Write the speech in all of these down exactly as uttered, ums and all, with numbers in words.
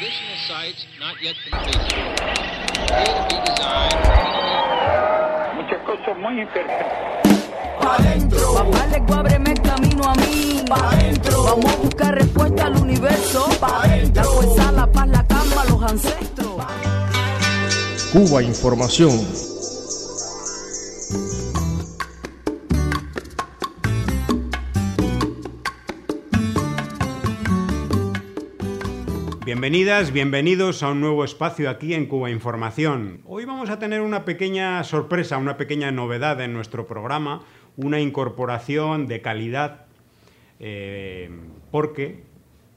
Additional sites not yet completed. Appear to be designed. Muchas cosas muy interesantes. Pa' dentro. Papá le ábreme el camino a mí. Pa' dentro. Vamos a buscar respuesta al universo. Pa' dentro. La fuerza, la paz, la calma, los ancestros. Cuba Información. Bienvenidas, bienvenidos a un nuevo espacio aquí en Cuba Información. Hoy vamos a tener una pequeña sorpresa, una pequeña novedad en nuestro programa, una incorporación de calidad, eh, porque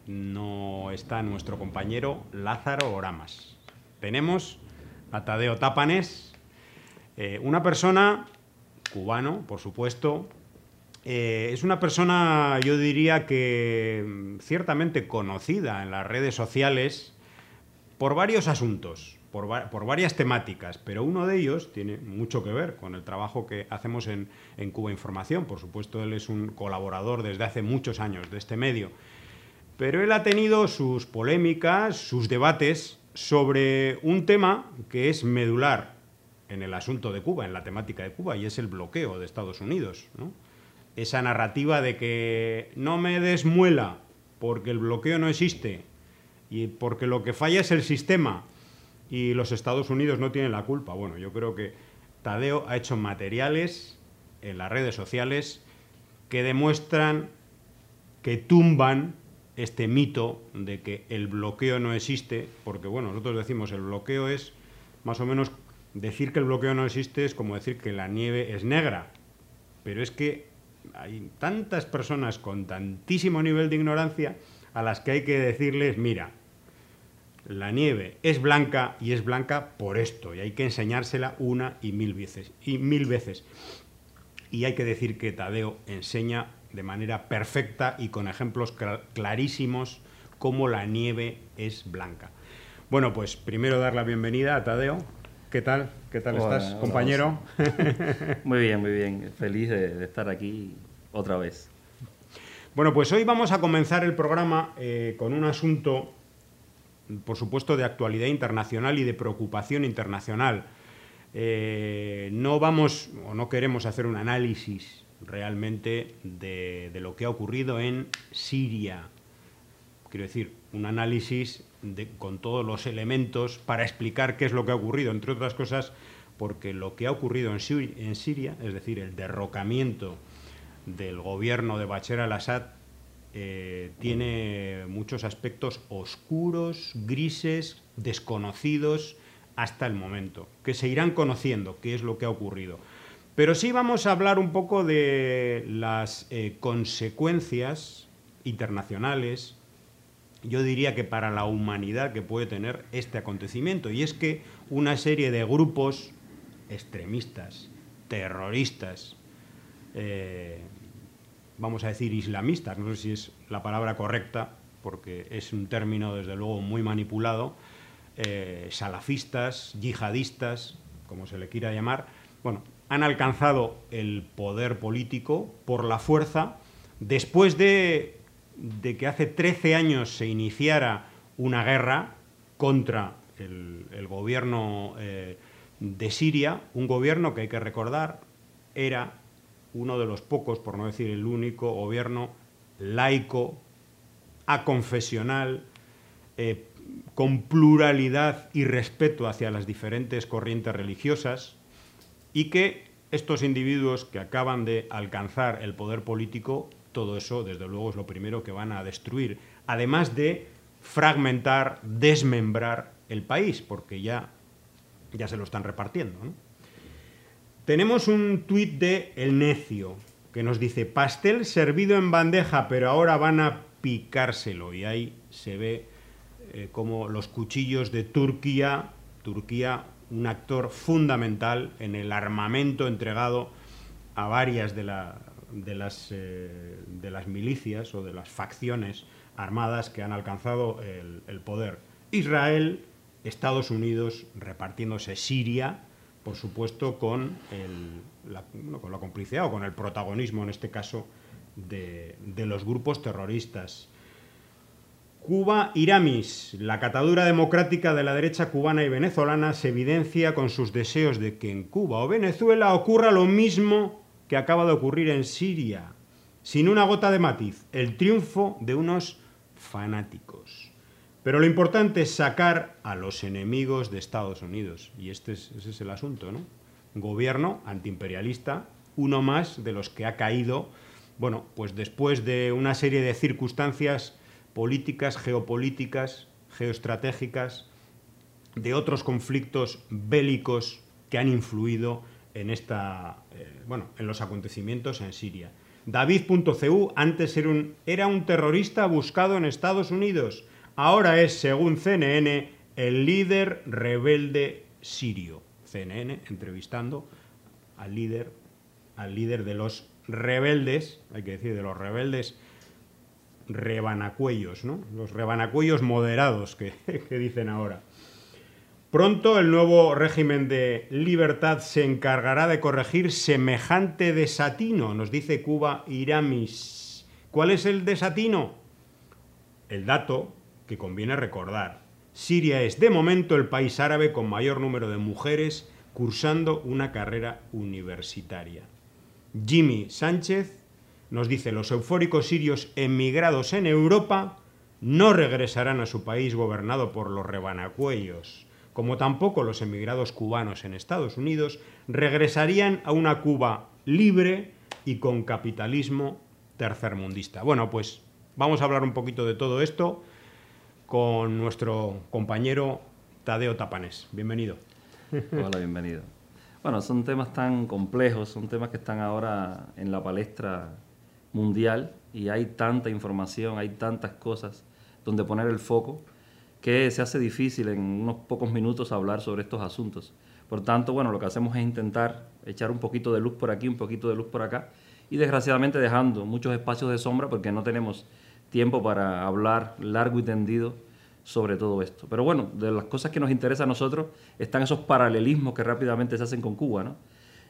no está nuestro compañero Lázaro Oramas. Tenemos a Tadeo Tapanes, eh, una persona cubano, por supuesto. Eh, es una persona, yo diría que ciertamente conocida en las redes sociales por varios asuntos, por, va por varias temáticas, pero uno de ellos tiene mucho que ver con el trabajo que hacemos en, en Cuba Información. Por supuesto, él es un colaborador desde hace muchos años de este medio, pero él ha tenido sus polémicas, sus debates sobre un tema que es medular en el asunto de Cuba, en la temática de Cuba, y es el bloqueo de Estados Unidos, ¿no? Esa narrativa de que no me des muela porque el bloqueo no existe y porque lo que falla es el sistema y los Estados Unidos no tienen la culpa. Bueno, yo creo que Tadeo ha hecho materiales en las redes sociales que demuestran, que tumban este mito de que el bloqueo no existe, porque bueno, nosotros decimos el bloqueo es, más o menos, decir que el bloqueo no existe es como decir que la nieve es negra, pero es que hay tantas personas con tantísimo nivel de ignorancia a las que hay que decirles, mira, la nieve es blanca y es blanca por esto, y hay que enseñársela una y mil veces. Y mil veces. Y hay que decir que Tadeo enseña de manera perfecta y con ejemplos clarísimos cómo la nieve es blanca. Bueno, pues primero dar la bienvenida a Tadeo. ¿Qué tal? ¿Qué tal hola, estás, hola, compañero? Muy bien, muy bien. Feliz de, de estar aquí otra vez. Bueno, pues hoy vamos a comenzar el programa eh, con un asunto, por supuesto, de actualidad internacional y de preocupación internacional. Eh, no vamos o no queremos hacer un análisis realmente de, de lo que ha ocurrido en Siria. Quiero decir, un análisis de, con todos los elementos para explicar qué es lo que ha ocurrido, entre otras cosas, porque lo que ha ocurrido en, Sur en Siria, es decir, el derrocamiento del gobierno de Bashar al-Assad, eh, tiene muchos aspectos oscuros, grises, desconocidos hasta el momento, que se irán conociendo qué es lo que ha ocurrido. Pero sí vamos a hablar un poco de las eh, consecuencias internacionales, yo diría que para la humanidad, que puede tener este acontecimiento, y es que una serie de grupos extremistas, terroristas, eh, vamos a decir islamistas, no sé si es la palabra correcta, porque es un término desde luego muy manipulado, eh, salafistas, yihadistas, como se le quiera llamar, bueno, han alcanzado el poder político por la fuerza después de de que hace trece años se iniciara una guerra contra el, el gobierno eh, de Siria, un gobierno que hay que recordar era uno de los pocos, por no decir el único, gobierno laico, aconfesional, eh, con pluralidad y respeto hacia las diferentes corrientes religiosas, y que estos individuos que acaban de alcanzar el poder político, todo eso, desde luego, es lo primero que van a destruir, además de fragmentar, desmembrar el país, porque ya, ya se lo están repartiendo, ¿no? Tenemos un tuit de El Necio, que nos dice, pastel servido en bandeja, pero ahora van a picárselo, y ahí se ve eh, como los cuchillos de Turquía, Turquía, un actor fundamental en el armamento entregado a varias de la... De las, eh, de las milicias o de las facciones armadas que han alcanzado el, el poder. Israel, Estados Unidos repartiéndose Siria, por supuesto con, el, la, no, con la complicidad o con el protagonismo, en este caso, de, de los grupos terroristas. Cuba Iramis, la catadura democrática de la derecha cubana y venezolana se evidencia con sus deseos de que en Cuba o Venezuela ocurra lo mismo que acaba de ocurrir en Siria, sin una gota de matiz, el triunfo de unos fanáticos. Pero lo importante es sacar a los enemigos de Estados Unidos, y este es, ese es el asunto, ¿no? Un gobierno antiimperialista, uno más de los que ha caído, bueno, pues después de una serie de circunstancias políticas, geopolíticas, geoestratégicas, de otros conflictos bélicos que han influido en esta, eh, bueno, en los acontecimientos en Siria. David punto C U antes era un, era un terrorista buscado en Estados Unidos. Ahora es, según C N N, el líder rebelde sirio. C N N entrevistando al líder, al líder de los rebeldes, hay que decir, de los rebeldes rebanacuellos, ¿no? Los rebanacuellos moderados que, que dicen ahora. Pronto el nuevo régimen de libertad se encargará de corregir semejante desatino, nos dice Cuba Iramis. ¿Cuál es el desatino? El dato que conviene recordar. Siria es de momento el país árabe con mayor número de mujeres cursando una carrera universitaria. Jimmy Sánchez nos dice: los eufóricos sirios emigrados en Europa no regresarán a su país gobernado por los rebanacuellos, como tampoco los emigrados cubanos en Estados Unidos regresarían a una Cuba libre y con capitalismo tercermundista. Bueno, pues vamos a hablar un poquito de todo esto con nuestro compañero Tadeo Tapanés. Bienvenido. Hola, bienvenido. Bueno, son temas tan complejos, son temas que están ahora en la palestra mundial y hay tanta información, hay tantas cosas donde poner el foco que se hace difícil en unos pocos minutos hablar sobre estos asuntos. Por tanto, bueno, lo que hacemos es intentar echar un poquito de luz por aquí, un poquito de luz por acá y desgraciadamente dejando muchos espacios de sombra porque no tenemos tiempo para hablar largo y tendido sobre todo esto. Pero bueno, de las cosas que nos interesa a nosotros están esos paralelismos que rápidamente se hacen con Cuba, ¿no?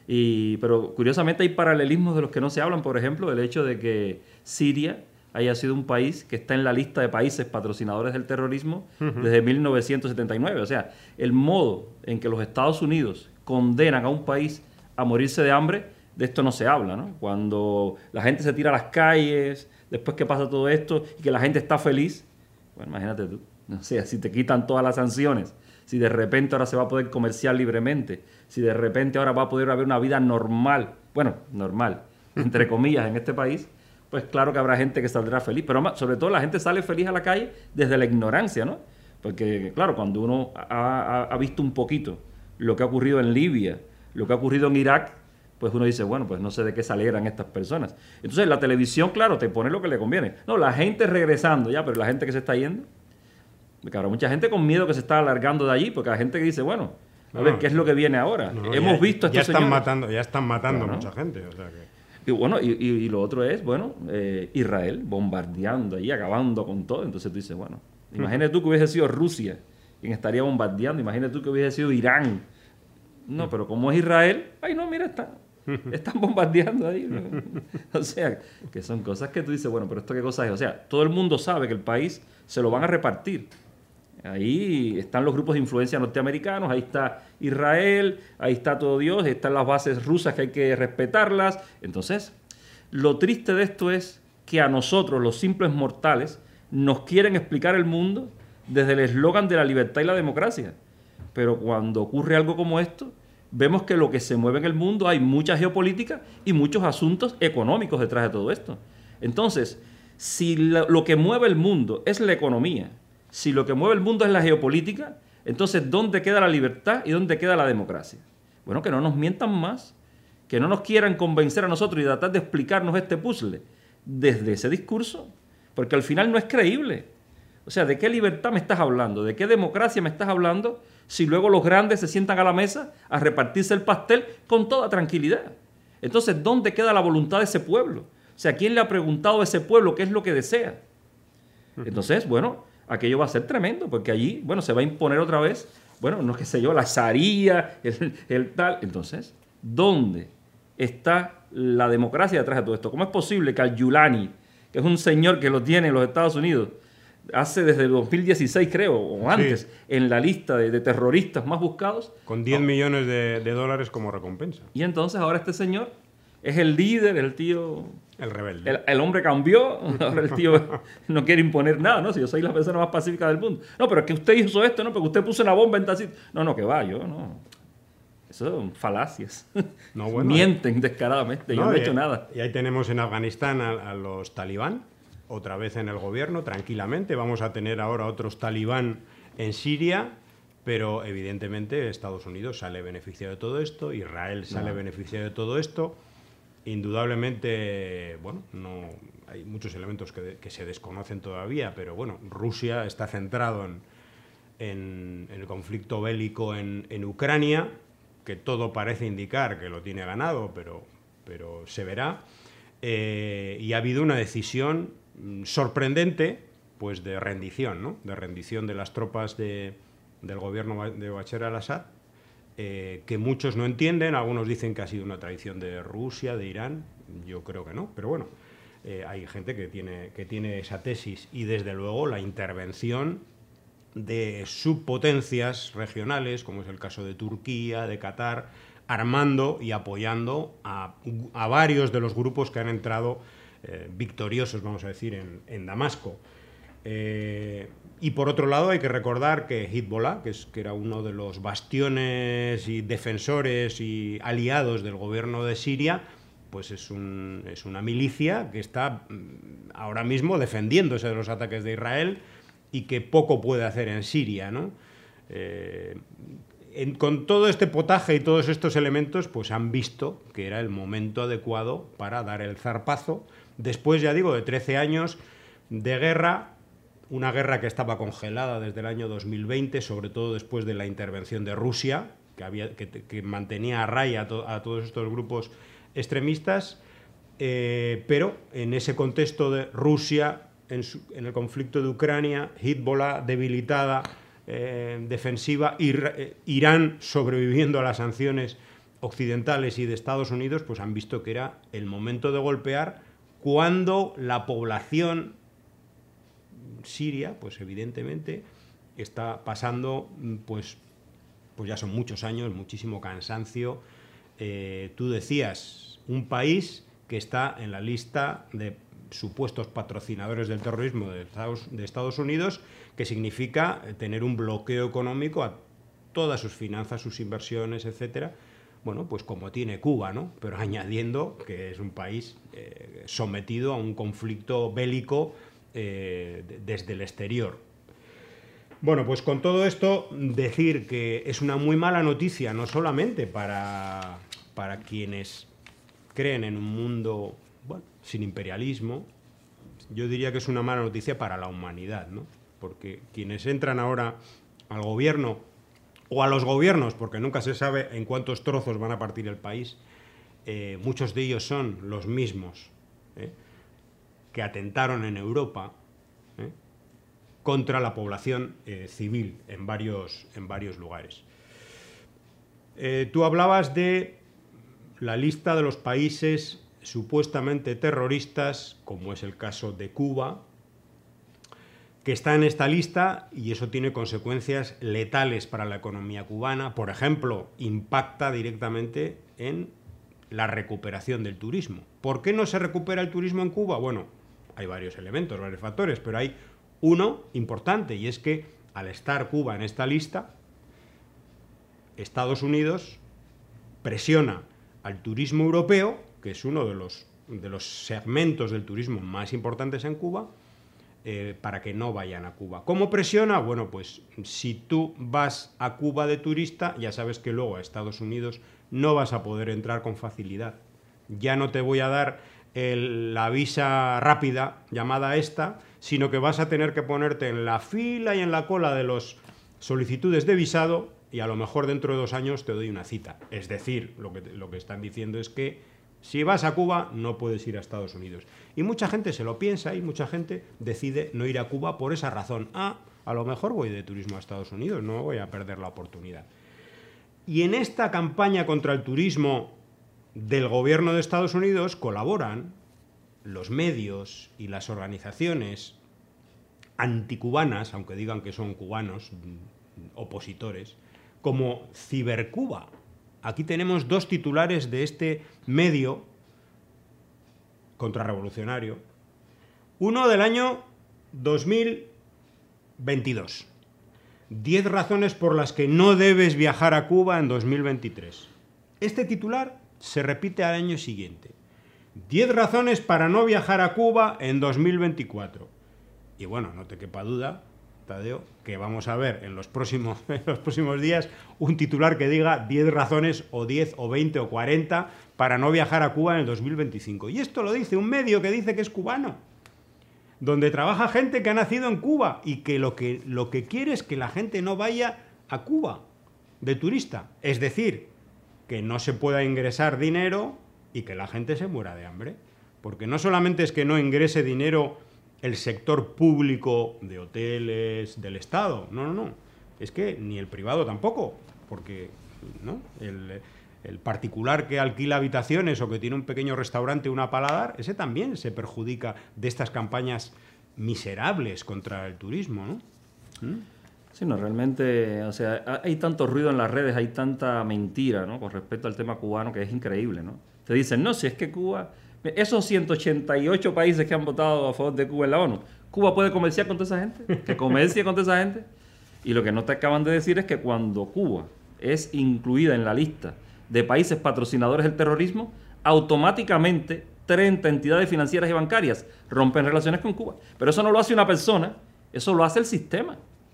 Y, pero curiosamente hay paralelismos de los que no se hablan, por ejemplo, el hecho de que Siria haya sido un país que está en la lista de países patrocinadores del terrorismo uh-huh. desde mil novecientos setenta y nueve. O sea, el modo en que los Estados Unidos condenan a un país a morirse de hambre, de esto no se habla, ¿no? Cuando la gente se tira a las calles, después que pasa todo esto y que la gente está feliz, bueno, imagínate tú, o sea, si te quitan todas las sanciones, si de repente ahora se va a poder comerciar libremente, si de repente ahora va a poder haber una vida normal, bueno, normal, entre comillas, en este país, pues claro que habrá gente que saldrá feliz, pero sobre todo la gente sale feliz a la calle desde la ignorancia, ¿no? Porque, claro, cuando uno ha, ha, ha visto un poquito lo que ha ocurrido en Libia, lo que ha ocurrido en Irak, pues uno dice, bueno, pues no sé de qué se alegran estas personas. Entonces la televisión, claro, te pone lo que le conviene. No, la gente regresando ya, pero la gente que se está yendo, porque habrá mucha gente con miedo que se está alargando de allí, porque la gente que dice, bueno, a no, ver, ¿qué es lo que viene ahora? No, Hemos ya, visto a estos ya están señores. matando, ya están matando Claro, a ¿no? mucha gente. O sea que... Y bueno, y, y, y lo otro es, bueno, eh, Israel bombardeando ahí, acabando con todo. Entonces tú dices, bueno, imagínate tú que hubiese sido Rusia quien estaría bombardeando, imagínate tú que hubiese sido Irán. No, pero como es Israel, ay no, mira, están, están bombardeando ahí. ¿No? O sea, que son cosas que tú dices, bueno, pero esto qué cosa es. O sea, todo el mundo sabe que el país se lo van a repartir. Ahí están los grupos de influencia norteamericanos, ahí está Israel, ahí está todo Dios, ahí están las bases rusas que hay que respetarlas. Entonces, lo triste de esto es que a nosotros, los simples mortales, nos quieren explicar el mundo desde el eslogan de la libertad y la democracia. Pero cuando ocurre algo como esto, vemos que lo que se mueve en el mundo hay mucha geopolítica y muchos asuntos económicos detrás de todo esto. Entonces, si lo, lo que mueve el mundo es la economía, si lo que mueve el mundo es la geopolítica, entonces ¿dónde queda la libertad y dónde queda la democracia? Bueno, que no nos mientan más, que no nos quieran convencer a nosotros y tratar de explicarnos este puzzle desde ese discurso, porque al final no es creíble. O sea, ¿de qué libertad me estás hablando? ¿De qué democracia me estás hablando si luego los grandes se sientan a la mesa a repartirse el pastel con toda tranquilidad? Entonces, ¿dónde queda la voluntad de ese pueblo? O sea, ¿quién le ha preguntado a ese pueblo qué es lo que desea? Entonces, bueno, aquello va a ser tremendo, porque allí, bueno, se va a imponer otra vez, bueno, no qué sé yo, la sharia, el, el tal. Entonces, ¿dónde está la democracia detrás de todo esto? ¿Cómo es posible que al Yulani, que es un señor que lo tiene en los Estados Unidos, hace desde el dos mil dieciséis, creo, o antes, Sí. en la lista de, de terroristas más buscados. Con diez No. millones de, de dólares como recompensa. Y entonces ahora este señor es el líder, el tío... El rebelde. El, el hombre cambió, ahora el tío no quiere imponer nada, ¿no? Si yo soy la persona más pacífica del mundo. No, pero es que usted hizo esto, ¿no? Porque usted puso una bomba en tal sitio. No, no, que va, yo no. Eso son falacias. No, bueno, Mienten descaradamente, yo no he y- hecho nada. Y ahí tenemos en Afganistán a, a los talibán, otra vez en el gobierno, tranquilamente. Vamos a tener ahora otros talibán en Siria, pero evidentemente Estados Unidos sale beneficiado de todo esto, Israel sale No. beneficiado de todo esto. Indudablemente, bueno, no hay muchos elementos que, de- que se desconocen todavía, pero bueno, Rusia está centrado en, en- en el conflicto bélico en, en Ucrania, que todo parece indicar que lo tiene ganado, pero, pero se verá. Eh, y ha habido una decisión mm, sorprendente, pues de rendición, ¿no? De rendición de las tropas de- del gobierno ba- de Bashar al-Assad, eh, que muchos no entienden. Algunos dicen que ha sido una traición de Rusia, de Irán. Yo creo que no, pero bueno, eh, hay gente que tiene, que tiene esa tesis. Y desde luego la intervención de subpotencias regionales, como es el caso de Turquía, de Qatar, armando y apoyando a, a varios de los grupos que han entrado eh, victoriosos, vamos a decir, en, en Damasco. Eh, y por otro lado hay que recordar que Hezbollah, que, es, que era uno de los bastiones y defensores y aliados del gobierno de Siria, pues es, un, es una milicia que está mm, ahora mismo defendiéndose de los ataques de Israel y que poco puede hacer en Siria, ¿no? Eh, en- con todo este potaje y todos estos elementos, pues han visto que era el momento adecuado para dar el zarpazo, después, ya digo, de trece años de guerra, una guerra que estaba congelada desde el año dos mil veinte, sobre todo después de la intervención de Rusia, que, había, que, que mantenía a raya a, to, a todos estos grupos extremistas, eh, pero en ese contexto de Rusia, en, su, en el conflicto de Ucrania, Hezbollah debilitada, eh, defensiva, Ir, eh, Irán sobreviviendo a las sanciones occidentales y de Estados Unidos, pues han visto que era el momento de golpear cuando la población siria, pues evidentemente está pasando, pues, pues ya son muchos años, muchísimo cansancio. Eh, tú decías, un país que está en la lista de supuestos patrocinadores del terrorismo de Estados, de Estados Unidos, que significa tener un bloqueo económico a todas sus finanzas, sus inversiones, etcétera. Bueno, pues como tiene Cuba, ¿no? Pero añadiendo que es un país eh, sometido a un conflicto bélico eh, de, desde el exterior. Bueno, pues con todo esto, decir que es una muy mala noticia, no solamente para, para quienes creen en un mundo, bueno, sin imperialismo, yo diría que es una mala noticia para la humanidad, ¿no? Porque quienes entran ahora al gobierno, o a los gobiernos, porque nunca se sabe en cuántos trozos van a partir el país, eh, muchos de ellos son los mismos ¿eh? que atentaron en Europa ¿eh? contra la población eh, civil en varios, en varios lugares. Eh, tú hablabas de la lista de los países supuestamente terroristas, como es el caso de Cuba, que está en esta lista, y eso tiene consecuencias letales para la economía cubana. Por ejemplo, impacta directamente en la recuperación del turismo. ¿Por qué no se recupera el turismo en Cuba? Bueno, hay varios elementos, varios factores, pero hay uno importante, y es que al estar Cuba en esta lista, Estados Unidos presiona al turismo europeo, que es uno de los, de los segmentos del turismo más importantes en Cuba, eh, para que no vayan a Cuba. ¿Cómo presiona? Bueno, pues si tú vas a Cuba de turista, ya sabes que luego a Estados Unidos no vas a poder entrar con facilidad. Ya no te voy a dar el, la visa rápida, llamada esta, sino que vas a tener que ponerte en la fila y en la cola de las solicitudes de visado, y a lo mejor dentro de dos años te doy una cita. Es decir, lo que, lo que están diciendo es que si vas a Cuba no puedes ir a Estados Unidos. Y mucha gente se lo piensa y mucha gente decide no ir a Cuba por esa razón. Ah, a lo mejor voy de turismo a Estados Unidos, no voy a perder la oportunidad. Y en esta campaña contra el turismo del gobierno de Estados Unidos colaboran los medios y las organizaciones anticubanas, aunque digan que son cubanos, opositores, como Cibercuba. Aquí tenemos dos titulares de este medio contrarrevolucionario. Uno del año dos mil veintidós. Diez razones por las que no debes viajar a Cuba en dos mil veintitrés. Este titular se repite al año siguiente. Diez razones para no viajar a Cuba en dos mil veinticuatro. Y bueno, no te quepa duda, Tadeo, que vamos a ver en los próximos, en los próximos días un titular que diga diez razones o diez o veinte o cuarenta para no viajar a Cuba en el dos mil veinticinco. Y esto lo dice un medio que dice que es cubano, donde trabaja gente que ha nacido en Cuba y que lo que, lo que quiere es que la gente no vaya a Cuba de turista. Es decir, que no se pueda ingresar dinero y que la gente se muera de hambre. Porque no solamente es que no ingrese dinero el sector público de hoteles, del Estado, no, no, no, es que ni el privado tampoco, porque ¿no? el, el particular que alquila habitaciones o que tiene un pequeño restaurante, una paladar, ese también se perjudica de estas campañas miserables contra el turismo, ¿no? ¿Mm? Sí, no, realmente, o sea, hay tanto ruido en las redes, hay tanta mentira, ¿no?, con respecto al tema cubano, que es increíble, ¿no? Te dicen, no, si es que Cuba, esos ciento ochenta y ocho países que han votado a favor de Cuba en la ONU, ¿Cuba puede comerciar con toda esa gente? ¿Que comercie con toda esa gente? Y lo que no te acaban de decir es que cuando Cuba es incluida en la lista de países patrocinadores del terrorismo, automáticamente treinta entidades financieras y bancarias rompen relaciones con Cuba. Pero eso no lo hace una persona, eso lo hace el sistema.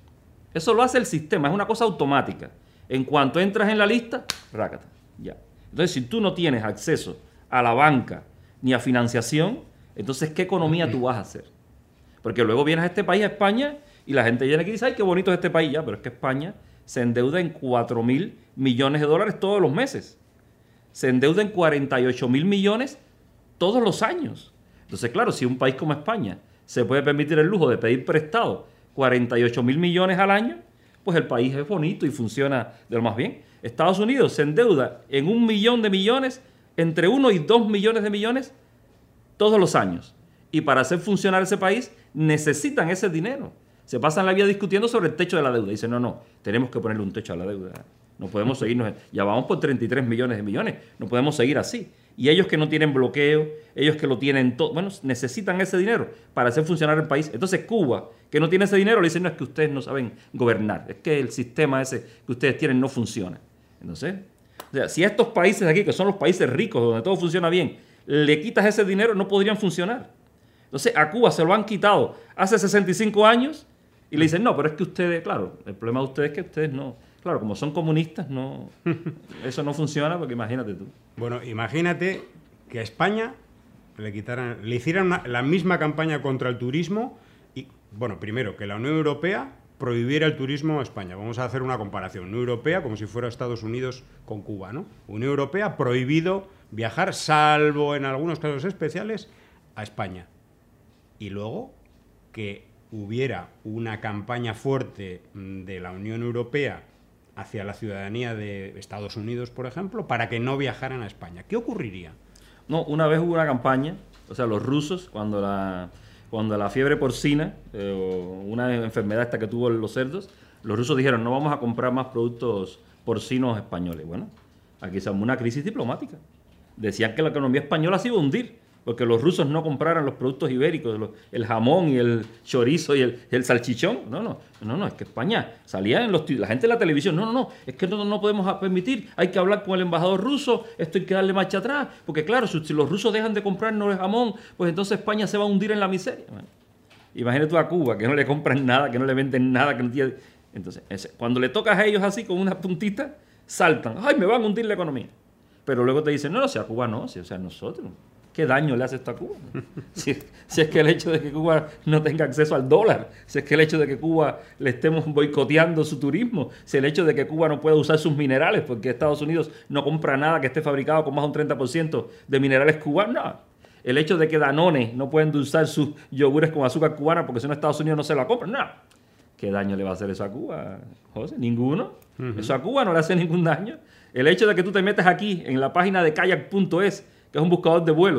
Eso lo hace el sistema, es una cosa automática. En cuanto entras en la lista, rácata, ya. Entonces, si tú no tienes acceso a la banca ni a financiación, entonces, ¿qué economía tú vas a hacer? Porque luego vienes a este país, a España, y la gente viene aquí y dice, ay, qué bonito es este país, ya, pero es que España se endeuda en cuatro mil millones de dólares todos los meses. Se endeuda en cuarenta y ocho mil millones todos los años. Entonces, claro, si un país como España se puede permitir el lujo de pedir prestado cuarenta y ocho mil millones al año, pues el país es bonito y funciona de lo más bien. Estados Unidos se endeuda en un millón de millones, entre uno y dos millones de millones todos los años. Y para hacer funcionar ese país necesitan ese dinero. Se pasan la vida discutiendo sobre el techo de la deuda. Dicen, no, no, tenemos que ponerle un techo a la deuda. No podemos seguirnos, ya vamos por treinta y tres millones de millones, no podemos seguir así. Y ellos que no tienen bloqueo, ellos que lo tienen todo, bueno, necesitan ese dinero para hacer funcionar el país. Entonces Cuba, que no tiene ese dinero, le dicen, no, es que ustedes no saben gobernar, es que el sistema ese que ustedes tienen no funciona. Entonces, o sea, si a estos países aquí, que son los países ricos, donde todo funciona bien, le quitas ese dinero, no podrían funcionar. Entonces, a Cuba se lo han quitado hace sesenta y cinco años y le dicen, no, pero es que ustedes, claro, el problema de ustedes es que ustedes no... Claro, como son comunistas, no, eso no funciona, porque imagínate tú. Bueno, imagínate que a España le quitaran, le hicieran una, la misma campaña contra el turismo y, bueno, primero, que la Unión Europea prohibiera el turismo a España. Vamos a hacer una comparación. Unión Europea como si fuera Estados Unidos con Cuba, ¿no? Unión Europea prohibido viajar, salvo en algunos casos especiales, a España. Y luego que hubiera una campaña fuerte de la Unión Europea hacia la ciudadanía de Estados Unidos, por ejemplo, para que no viajaran a España. ¿Qué ocurriría? No, una vez hubo una campaña, o sea, los rusos, cuando la, cuando la fiebre porcina, eh, una enfermedad esta que tuvo los cerdos, los rusos dijeron, no vamos a comprar más productos porcinos españoles. Bueno, aquí se armó una crisis diplomática. Decían que la economía española se iba a hundir, porque los rusos no compraran los productos ibéricos, los, el jamón y el chorizo y el, el salchichón. No, no, no, no, es que España salía en los... La gente de la televisión, no, no, no, es que no, no podemos permitir, hay que hablar con el embajador ruso, esto hay que darle marcha atrás, porque claro, si, si los rusos dejan de comprarnos el jamón, pues entonces España se va a hundir en la miseria. Bueno, imagínate tú a Cuba, que no le compran nada, que no le venden nada, que no tiene... Entonces, ese, cuando le tocas a ellos así, con una puntita, saltan, ¡ay, me van a hundir la economía! Pero luego te dicen, no, no, si a Cuba no, si, o sea, nosotros... ¿Qué daño le hace esto a Cuba? Si, si es que el hecho de que Cuba no tenga acceso al dólar, si es que el hecho de que Cuba le estemos boicoteando su turismo, si el hecho de que Cuba no pueda usar sus minerales porque Estados Unidos no compra nada que esté fabricado con más de un treinta por ciento de minerales cubanos, no. El hecho de que Danone no pueden usar sus yogures con azúcar cubana porque si no Estados Unidos no se la compra, no. ¿Qué daño le va a hacer eso a Cuba, José? Ninguno. Uh-huh. Eso a Cuba no le hace ningún daño. El hecho de que tú te metas aquí en la página de kayak punto es, que es un buscador de vuelos,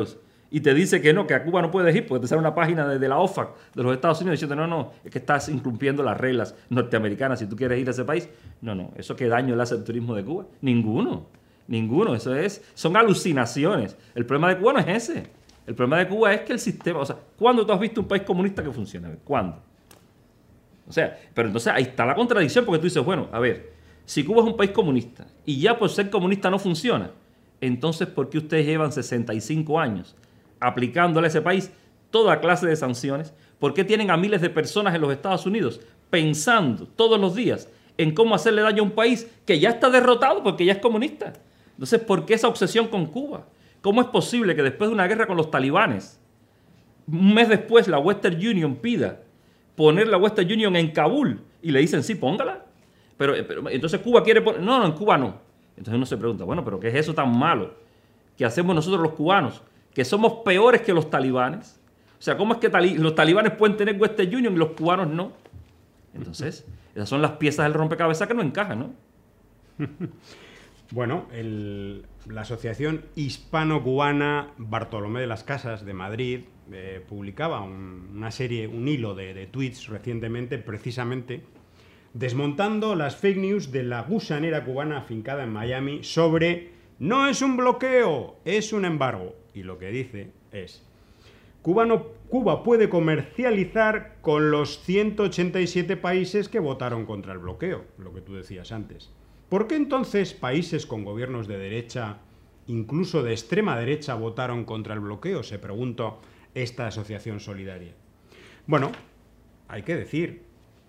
y te dice que no, que a Cuba no puedes ir porque te sale una página de, de la O F A C de los Estados Unidos diciendo no, no, es que estás incumpliendo las reglas norteamericanas si tú quieres ir a ese país. No, no, ¿eso qué daño le hace al turismo de Cuba? Ninguno, ninguno, eso es, son alucinaciones. El problema de Cuba no es ese. El problema de Cuba es que el sistema, o sea, ¿cuándo tú has visto un país comunista que funcione? ¿Cuándo? O sea, pero entonces ahí está la contradicción porque tú dices, bueno, a ver, si Cuba es un país comunista y ya por ser comunista no funciona, entonces ¿por qué ustedes llevan sesenta y cinco años aplicándole a ese país toda clase de sanciones? ¿Por qué tienen a miles de personas en los Estados Unidos pensando todos los días en cómo hacerle daño a un país que ya está derrotado porque ya es comunista? Entonces, ¿por qué esa obsesión con Cuba? ¿Cómo es posible que después de una guerra con los talibanes, un mes después la Western Union pida poner la Western Union en Kabul y le dicen, sí, póngala? Pero, pero entonces Cuba quiere poner... No, no, en Cuba no. Entonces uno se pregunta, bueno, pero ¿qué es eso tan malo que hacemos nosotros los cubanos? Que somos peores que los talibanes. O sea, ¿cómo es que tali los talibanes pueden tener Western Union y los cubanos no? Entonces, esas son las piezas del rompecabezas que no encajan, ¿no? Bueno, el, la Asociación Hispano-Cubana Bartolomé de las Casas de Madrid eh, publicaba un, una serie, un hilo de, de tweets recientemente, precisamente, desmontando las fake news de la gusanera cubana afincada en Miami sobre no es un bloqueo, es un embargo. Y lo que dice es, Cuba, no, Cuba puede comercializar con los ciento ochenta y siete países que votaron contra el bloqueo, lo que tú decías antes. ¿Por qué entonces países con gobiernos de derecha, incluso de extrema derecha, votaron contra el bloqueo? Se preguntó esta asociación solidaria. Bueno, hay que decir,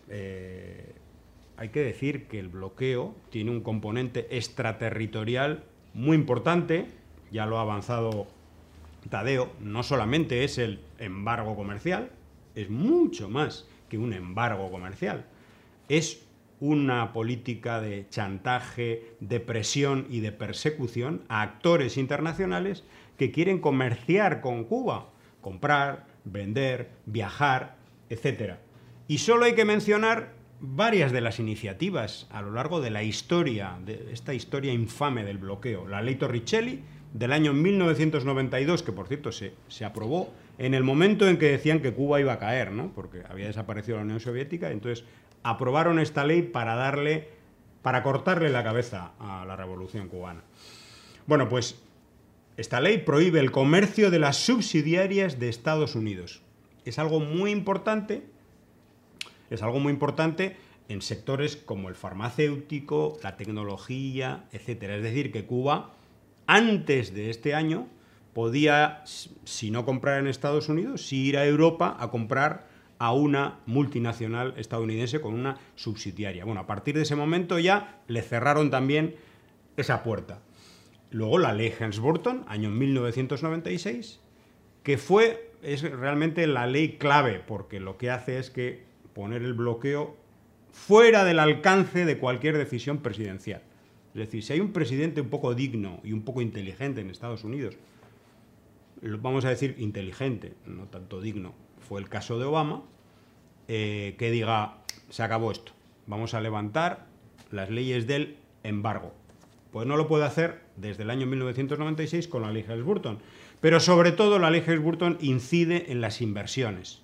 eh, hay que decir que el bloqueo tiene un componente extraterritorial muy importante, ya lo ha avanzado Tadeo, no solamente es el embargo comercial, es mucho más que un embargo comercial, es una política de chantaje, de presión y de persecución a actores internacionales que quieren comerciar con Cuba, comprar, vender, viajar, etcétera. Y solo hay que mencionar varias de las iniciativas a lo largo de la historia, de esta historia infame del bloqueo. La Ley Torricelli del año mil novecientos noventa y dos, que por cierto se, se aprobó en el momento en que decían que Cuba iba a caer, ¿no? Porque había desaparecido la Unión Soviética, entonces aprobaron esta ley para darle, para cortarle la cabeza a la revolución cubana. Bueno, pues esta ley prohíbe el comercio de las subsidiarias de Estados Unidos. Es algo muy importante, es algo muy importante en sectores como el farmacéutico, la tecnología, etcétera. Es decir, que Cuba, antes de este año, podía, si no comprar en Estados Unidos, sí ir a Europa a comprar a una multinacional estadounidense con una subsidiaria. Bueno, a partir de ese momento ya le cerraron también esa puerta. Luego la ley Helms-Burton, año mil novecientos noventa y seis, que fue, es realmente la ley clave, porque lo que hace es que poner el bloqueo fuera del alcance de cualquier decisión presidencial. Es decir, si hay un presidente un poco digno y un poco inteligente en Estados Unidos, vamos a decir inteligente, no tanto digno, fue el caso de Obama, eh, que diga, se acabó esto, vamos a levantar las leyes del embargo. Pues no lo puede hacer desde el año mil novecientos noventa y seis con la ley Helms-Burton, pero sobre todo la ley Helms-Burton incide en las inversiones.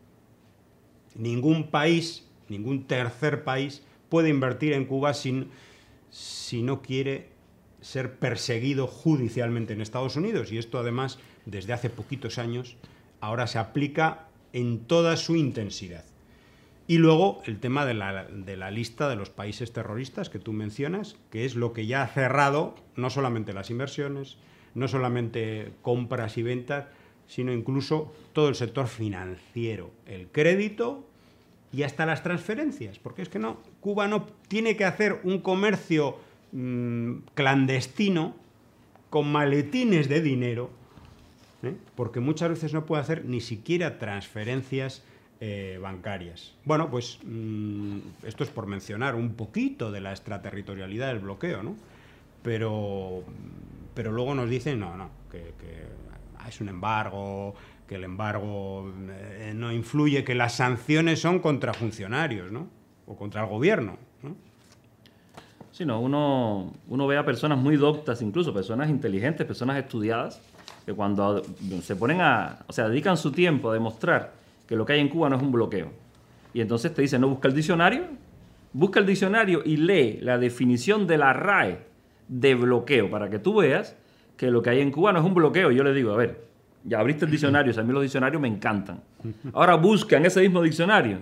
Ningún país, ningún tercer país puede invertir en Cuba sin, si no quiere ser perseguido judicialmente en Estados Unidos, y esto además desde hace poquitos años ahora se aplica en toda su intensidad. Y luego el tema de la, de la lista de los países terroristas que tú mencionas, que es lo que ya ha cerrado no solamente las inversiones, no solamente compras y ventas, sino incluso todo el sector financiero, el crédito y hasta las transferencias, porque es que no, Cuba no tiene que hacer un comercio mmm, clandestino con maletines de dinero, ¿eh? Porque muchas veces no puede hacer ni siquiera transferencias eh, bancarias. Bueno, pues mmm, esto es por mencionar un poquito de la extraterritorialidad del bloqueo, ¿no? Pero, pero luego nos dicen, no, no, que, que es un embargo, que el embargo eh, no influye, que las sanciones son contra funcionarios, ¿no? O contra el gobierno, ¿no? Sí, no, uno, uno ve a personas muy doctas, incluso personas inteligentes, personas estudiadas, que cuando se ponen a, o sea, dedican su tiempo a demostrar que lo que hay en Cuba no es un bloqueo. Y entonces te dicen, no, busca el diccionario, busca el diccionario y lee la definición de la R A E de bloqueo, para que tú veas que lo que hay en Cuba no es un bloqueo. Yo le digo, a ver, ya abriste el diccionario, o sea, a mí los diccionarios me encantan. Ahora busca en ese mismo diccionario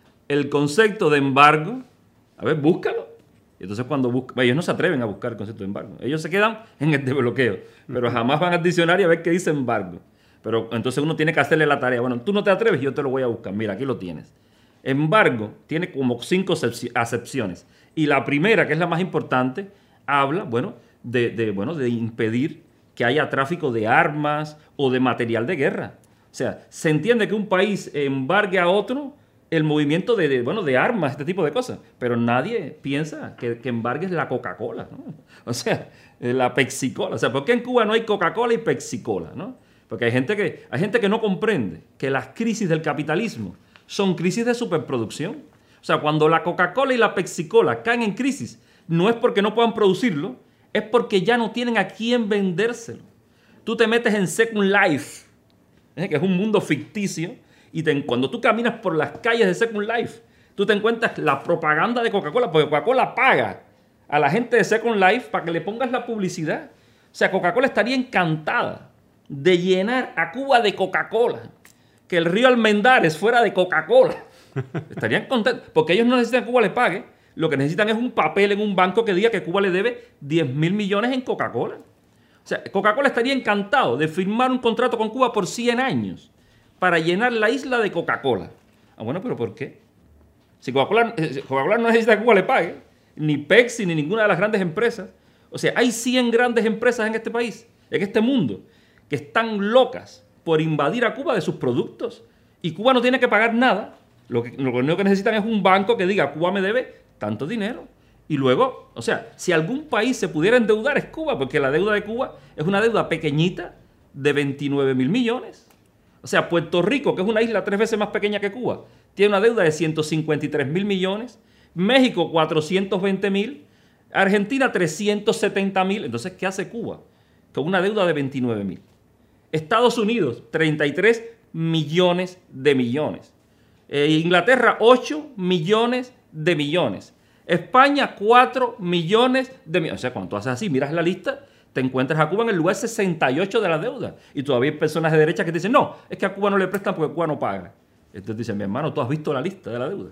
el concepto de embargo, a ver, búscalo. Y entonces cuando buscan, ellos no se atreven a buscar el concepto de embargo, ellos se quedan en el de bloqueo, pero jamás van al diccionario a ver qué dice embargo. Pero entonces uno tiene que hacerle la tarea, bueno, tú no te atreves, yo te lo voy a buscar, mira, aquí lo tienes. Embargo tiene como cinco acepciones, y la primera, que es la más importante, habla, bueno, de, de, bueno, de impedir que haya tráfico de armas o de material de guerra. O sea, se entiende que un país embargue a otro el movimiento de, de, bueno, de armas, este tipo de cosas, pero nadie piensa que, que embargues la Coca-Cola, ¿no? O sea, la Pepsi-Cola. O sea, ¿por qué en Cuba no hay Coca-Cola y Pepsi-Cola, ¿no? Porque hay gente que, hay gente que no comprende que las crisis del capitalismo son crisis de superproducción. O sea, cuando la Coca-Cola y la Pepsi-Cola caen en crisis, no es porque no puedan producirlo, es porque ya no tienen a quién vendérselo. Tú te metes en Second Life, ¿eh? que es un mundo ficticio, y te, cuando tú caminas por las calles de Second Life, tú te encuentras la propaganda de Coca-Cola, porque Coca-Cola paga a la gente de Second Life para que le pongas la publicidad. O sea, Coca-Cola estaría encantada de llenar a Cuba de Coca-Cola, que el río Almendares fuera de Coca-Cola. Estarían contentos, porque ellos no necesitan que Cuba le pague, lo que necesitan es un papel en un banco que diga que Cuba le debe diez mil millones en Coca-Cola. O sea, Coca-Cola estaría encantado de firmar un contrato con Cuba por cien años para llenar la isla de Coca-Cola. Ah, bueno, ¿pero por qué? Si Coca-Cola, Coca-Cola no necesita que Cuba le pague, ni Pepsi, ni ninguna de las grandes empresas. O sea, hay cien grandes empresas en este país, en este mundo, que están locas por invadir a Cuba de sus productos. Y Cuba no tiene que pagar nada. Lo, que, lo único que necesitan es un banco que diga, Cuba me debe tanto dinero. Y luego, o sea, si algún país se pudiera endeudar es Cuba, porque la deuda de Cuba es una deuda pequeñita de veintinueve mil millones. O sea, Puerto Rico, que es una isla tres veces más pequeña que Cuba, tiene una deuda de ciento cincuenta y tres mil millones. México, cuatrocientos veinte mil. Argentina, trescientos setenta mil. Entonces, ¿qué hace Cuba? Con una deuda de veintinueve mil. Estados Unidos, treinta y tres millones de millones. Eh, Inglaterra, ocho millones de millones. España, cuatro millones de millones. O sea, cuando tú haces así, miras la lista, te encuentras a Cuba en el lugar sesenta y ocho de la deuda. Y todavía hay personas de derecha que te dicen, no, es que a Cuba no le prestan porque Cuba no paga. Entonces dicen, mi hermano, tú has visto la lista de la deuda.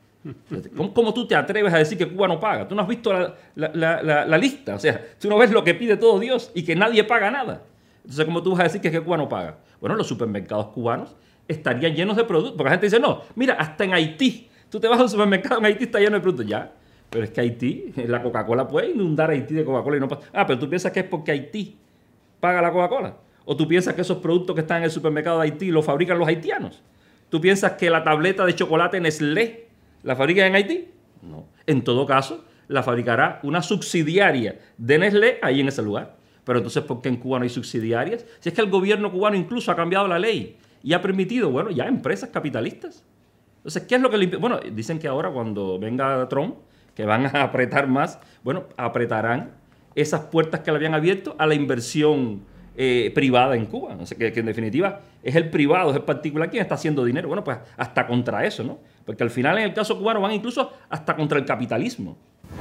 ¿Cómo, ¿Cómo tú te atreves a decir que Cuba no paga? Tú no has visto la, la, la, la, la lista. O sea, tú no ves lo que pide todo Dios y que nadie paga nada. Entonces, ¿cómo tú vas a decir que, es que Cuba no paga? Bueno, los supermercados cubanos estarían llenos de productos. Porque la gente dice, no, mira, hasta en Haití. Tú te vas a un supermercado en Haití, está lleno de productos. Ya, pero es que Haití, la Coca-Cola puede inundar a Haití de Coca-Cola y no pasa. Ah, pero tú piensas que es porque Haití paga la Coca-Cola. O tú piensas que esos productos que están en el supermercado de Haití los fabrican los haitianos. Tú piensas que la tableta de chocolate Nestlé la fabrican en Haití. No. En todo caso, la fabricará una subsidiaria de Nestlé ahí en ese lugar. Pero entonces, ¿por qué en Cuba no hay subsidiarias? Si es que el gobierno cubano incluso ha cambiado la ley y ha permitido, bueno, ya empresas capitalistas. Entonces, ¿qué es lo que le impide? Bueno, dicen que ahora cuando venga Trump, que van a apretar más, bueno, apretarán esas puertas que le habían abierto a la inversión eh, privada en Cuba. O sea, que, que en definitiva es el privado, es el particular quien está haciendo dinero. Bueno, pues hasta contra eso, ¿no? Porque al final en el caso cubano van incluso hasta contra el capitalismo.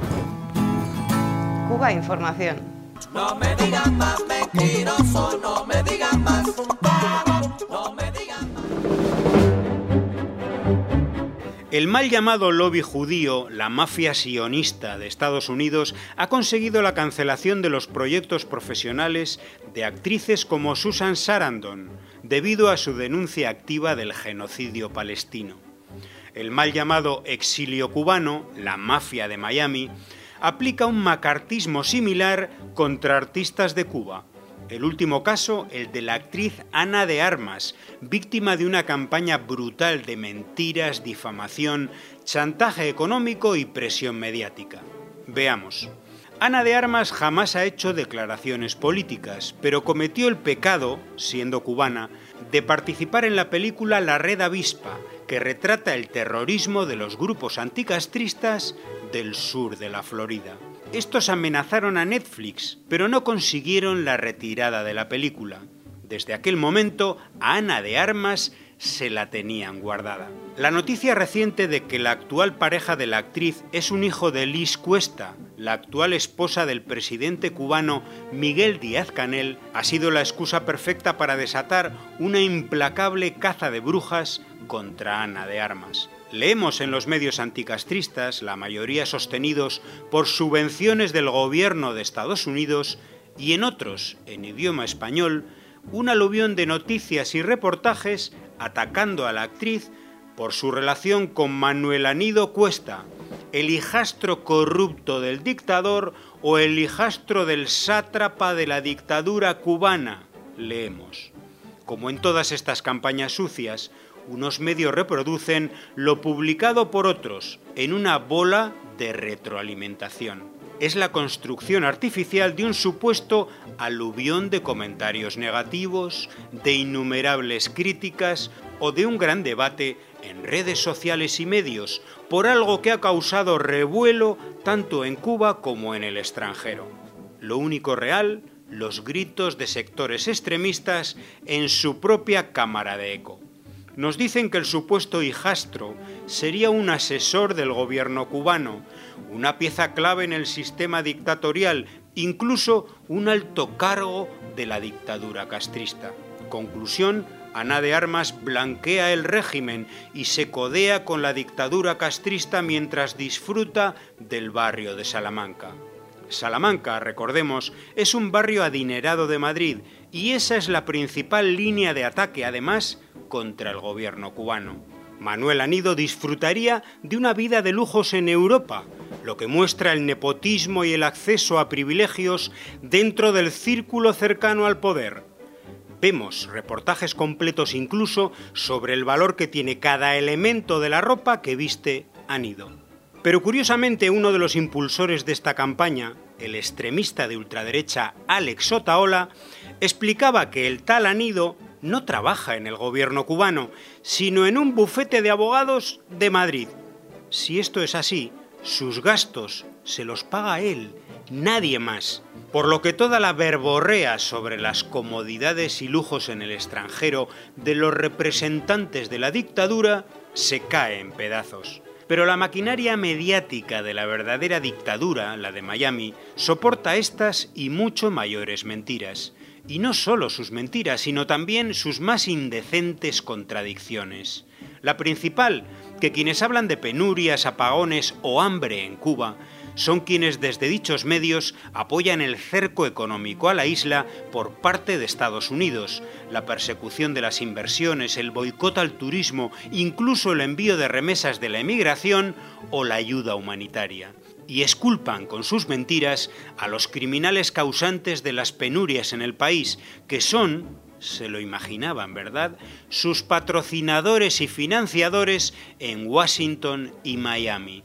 Cuba Información. No me digan más mentiroso, no me digan más, no me digan más. El mal llamado lobby judío, la mafia sionista de Estados Unidos, ha conseguido la cancelación de los proyectos profesionales de actrices como Susan Sarandon, debido a su denuncia activa del genocidio palestino. El mal llamado exilio cubano, la mafia de Miami, aplica un macartismo similar contra artistas de Cuba. El último caso, el de la actriz Ana de Armas, víctima de una campaña brutal de mentiras, difamación, chantaje económico y presión mediática. Veamos. Ana de Armas jamás ha hecho declaraciones políticas, pero cometió el pecado, siendo cubana, de participar en la película La Red Avispa, que retrata el terrorismo de los grupos anticastristas del sur de la Florida. Estos amenazaron a Netflix, pero no consiguieron la retirada de la película. Desde aquel momento, a Ana de Armas se la tenían guardada. La noticia reciente de que la actual pareja de la actriz es un hijo de Liz Cuesta, la actual esposa del presidente cubano Miguel Díaz-Canel, ha sido la excusa perfecta para desatar una implacable caza de brujas contra Ana de Armas. Leemos en los medios anticastristas, la mayoría sostenidos por subvenciones del gobierno de Estados Unidos, y en otros, en idioma español, un aluvión de noticias y reportajes atacando a la actriz por su relación con Manuel Anido Cuesta, el hijastro corrupto del dictador o el hijastro del sátrapa de la dictadura cubana, leemos. Como en todas estas campañas sucias, unos medios reproducen lo publicado por otros en una bola de retroalimentación. Es la construcción artificial de un supuesto aluvión de comentarios negativos, de innumerables críticas o de un gran debate en redes sociales y medios por algo que ha causado revuelo tanto en Cuba como en el extranjero. Lo único real, los gritos de sectores extremistas en su propia cámara de eco. Nos dicen que el supuesto hijastro sería un asesor del gobierno cubano, una pieza clave en el sistema dictatorial, incluso un alto cargo de la dictadura castrista. Conclusión, Ana de Armas blanquea el régimen y se codea con la dictadura castrista mientras disfruta del barrio de Salamanca. Salamanca, recordemos, es un barrio adinerado de Madrid y esa es la principal línea de ataque, además, contra el gobierno cubano. Manuel Anido disfrutaría de una vida de lujos en Europa, lo que muestra el nepotismo y el acceso a privilegios dentro del círculo cercano al poder. Vemos reportajes completos incluso sobre el valor que tiene cada elemento de la ropa que viste Anido. Pero curiosamente uno de los impulsores de esta campaña, el extremista de ultraderecha Alex Otaola, explicaba que el tal Anido no trabaja en el gobierno cubano, sino en un bufete de abogados de Madrid. Si esto es así, sus gastos se los paga él, nadie más. Por lo que toda la verborrea sobre las comodidades y lujos en el extranjero de los representantes de la dictadura se cae en pedazos. Pero la maquinaria mediática de la verdadera dictadura, la de Miami, soporta estas y mucho mayores mentiras. Y no solo sus mentiras, sino también sus más indecentes contradicciones. La principal, que quienes hablan de penurias, apagones o hambre en Cuba son quienes desde dichos medios apoyan el cerco económico a la isla por parte de Estados Unidos, la persecución de las inversiones, el boicot al turismo, incluso el envío de remesas de la emigración o la ayuda humanitaria. Y exculpan con sus mentiras a los criminales causantes de las penurias en el país, que son, se lo imaginaban, ¿verdad?, sus patrocinadores y financiadores en Washington y Miami.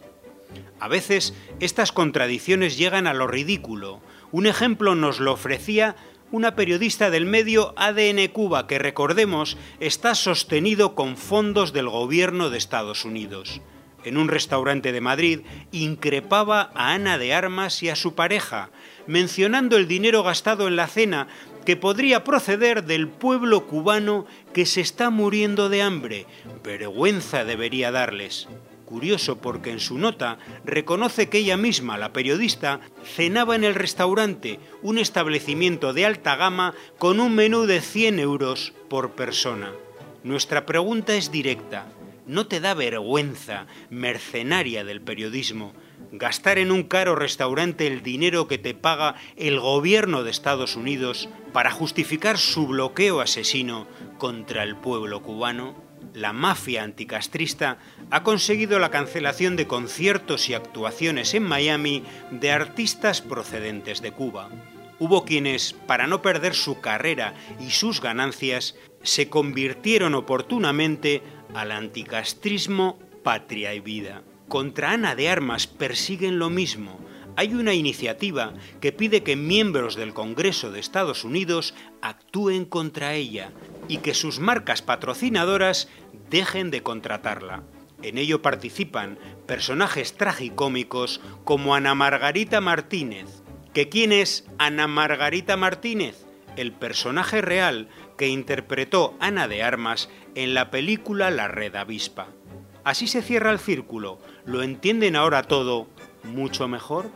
A veces estas contradicciones llegan a lo ridículo. Un ejemplo nos lo ofrecía una periodista del medio A D N Cuba que, recordemos, está sostenido con fondos del gobierno de Estados Unidos. En un restaurante de Madrid increpaba a Ana de Armas y a su pareja, mencionando el dinero gastado en la cena que podría proceder del pueblo cubano que se está muriendo de hambre. Vergüenza debería darles. Curioso porque en su nota reconoce que ella misma, la periodista, cenaba en el restaurante, un establecimiento de alta gama con un menú de cien euros por persona. Nuestra pregunta es directa. ¿No te da vergüenza, mercenaria del periodismo, gastar en un caro restaurante el dinero que te paga el gobierno de Estados Unidos para justificar su bloqueo asesino contra el pueblo cubano? La mafia anticastrista ha conseguido la cancelación de conciertos y actuaciones en Miami de artistas procedentes de Cuba. Hubo quienes, para no perder su carrera y sus ganancias, se convirtieron oportunamente al anticastrismo patria y vida. Contra Ana de Armas persiguen lo mismo. Hay una iniciativa que pide que miembros del Congreso de Estados Unidos actúen contra ella y que sus marcas patrocinadoras dejen de contratarla. En ello participan personajes tragicómicos como Ana Margarita Martínez. ¿Que quién es Ana Margarita Martínez? El personaje real que interpretó Ana de Armas en la película La Red Avispa. Así se cierra el círculo. ¿Lo entienden ahora todo mucho mejor?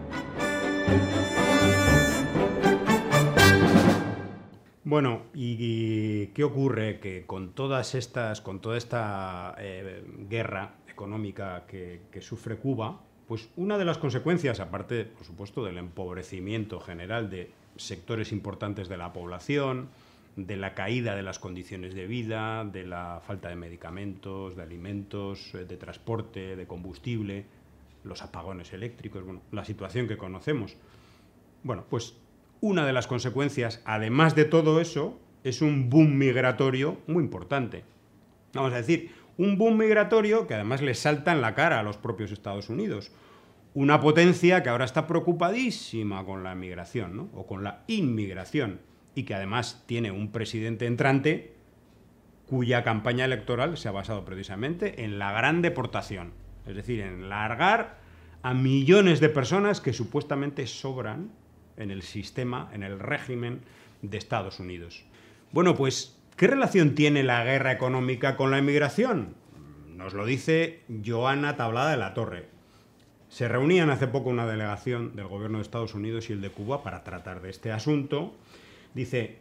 Bueno, ¿y, y qué ocurre? Que con todas estas, con toda esta eh, guerra económica que, que sufre Cuba, pues una de las consecuencias, aparte, por supuesto, del empobrecimiento general de sectores importantes de la población, de la caída de las condiciones de vida, de la falta de medicamentos, de alimentos, de transporte, de combustible, los apagones eléctricos, bueno, la situación que conocemos. Bueno, pues una de las consecuencias, además de todo eso, es un boom migratorio muy importante. Vamos a decir, un boom migratorio que además le salta en la cara a los propios Estados Unidos. Una potencia que ahora está preocupadísima con la migración, ¿no? O con la inmigración, y que además tiene un presidente entrante cuya campaña electoral se ha basado precisamente en la gran deportación, es decir, en largar a millones de personas que supuestamente sobran en el sistema, en el régimen de Estados Unidos. Bueno, pues, ¿qué relación tiene la guerra económica con la inmigración? Nos lo dice Joana Tablada de la Torre. Se reunían hace poco una delegación del gobierno de Estados Unidos y el de Cuba para tratar de este asunto. Dice,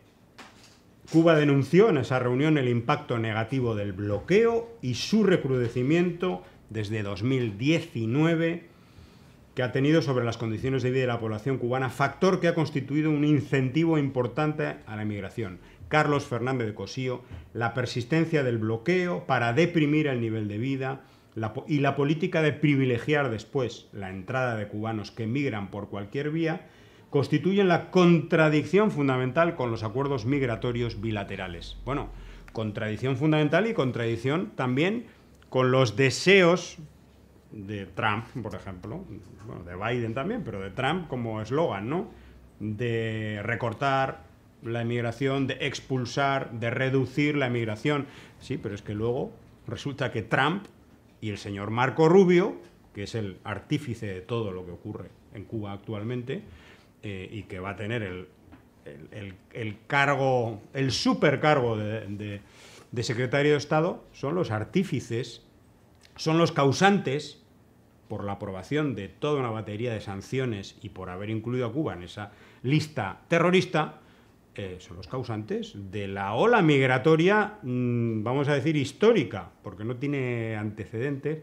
Cuba denunció en esa reunión el impacto negativo del bloqueo y su recrudecimiento desde dos mil diecinueve que ha tenido sobre las condiciones de vida de la población cubana, factor que ha constituido un incentivo importante a la inmigración. Carlos Fernández de Cosío, la persistencia del bloqueo para deprimir el nivel de vida la, y la política de privilegiar después la entrada de cubanos que migran por cualquier vía constituyen la contradicción fundamental con los acuerdos migratorios bilaterales. Bueno, contradicción fundamental y contradicción también con los deseos de Trump, por ejemplo, bueno, de Biden también, pero de Trump como eslogan, ¿no? De recortar la inmigración, de expulsar, de reducir la inmigración. Sí, pero es que luego resulta que Trump y el señor Marco Rubio, que es el artífice de todo lo que ocurre en Cuba actualmente, eh, y que va a tener el, el, el, el cargo, el supercargo de, de, de secretario de Estado, son los artífices, son los causantes, por la aprobación de toda una batería de sanciones y por haber incluido a Cuba en esa lista terrorista, eh, son los causantes de la ola migratoria, mmm, vamos a decir, histórica, porque no tiene antecedentes,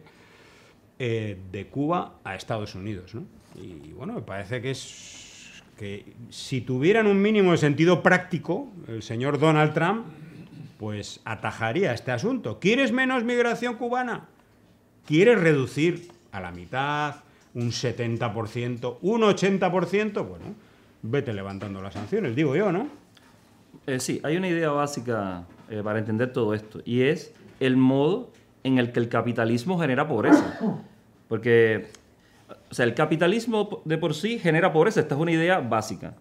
eh, de Cuba a Estados Unidos, ¿no? Y bueno, me parece que es que si tuvieran un mínimo de sentido práctico, el señor Donald Trump, pues atajaría este asunto. ¿Quieres menos migración cubana? ¿Quieres reducir a la mitad, un setenta por ciento, un ochenta por ciento? Bueno, vete levantando las sanciones, digo yo, ¿no? Eh, sí, hay una idea básica eh, para entender todo esto, y es el modo en el que el capitalismo genera pobreza. Porque, o sea, el capitalismo de por sí genera pobreza. Esta es una idea básica.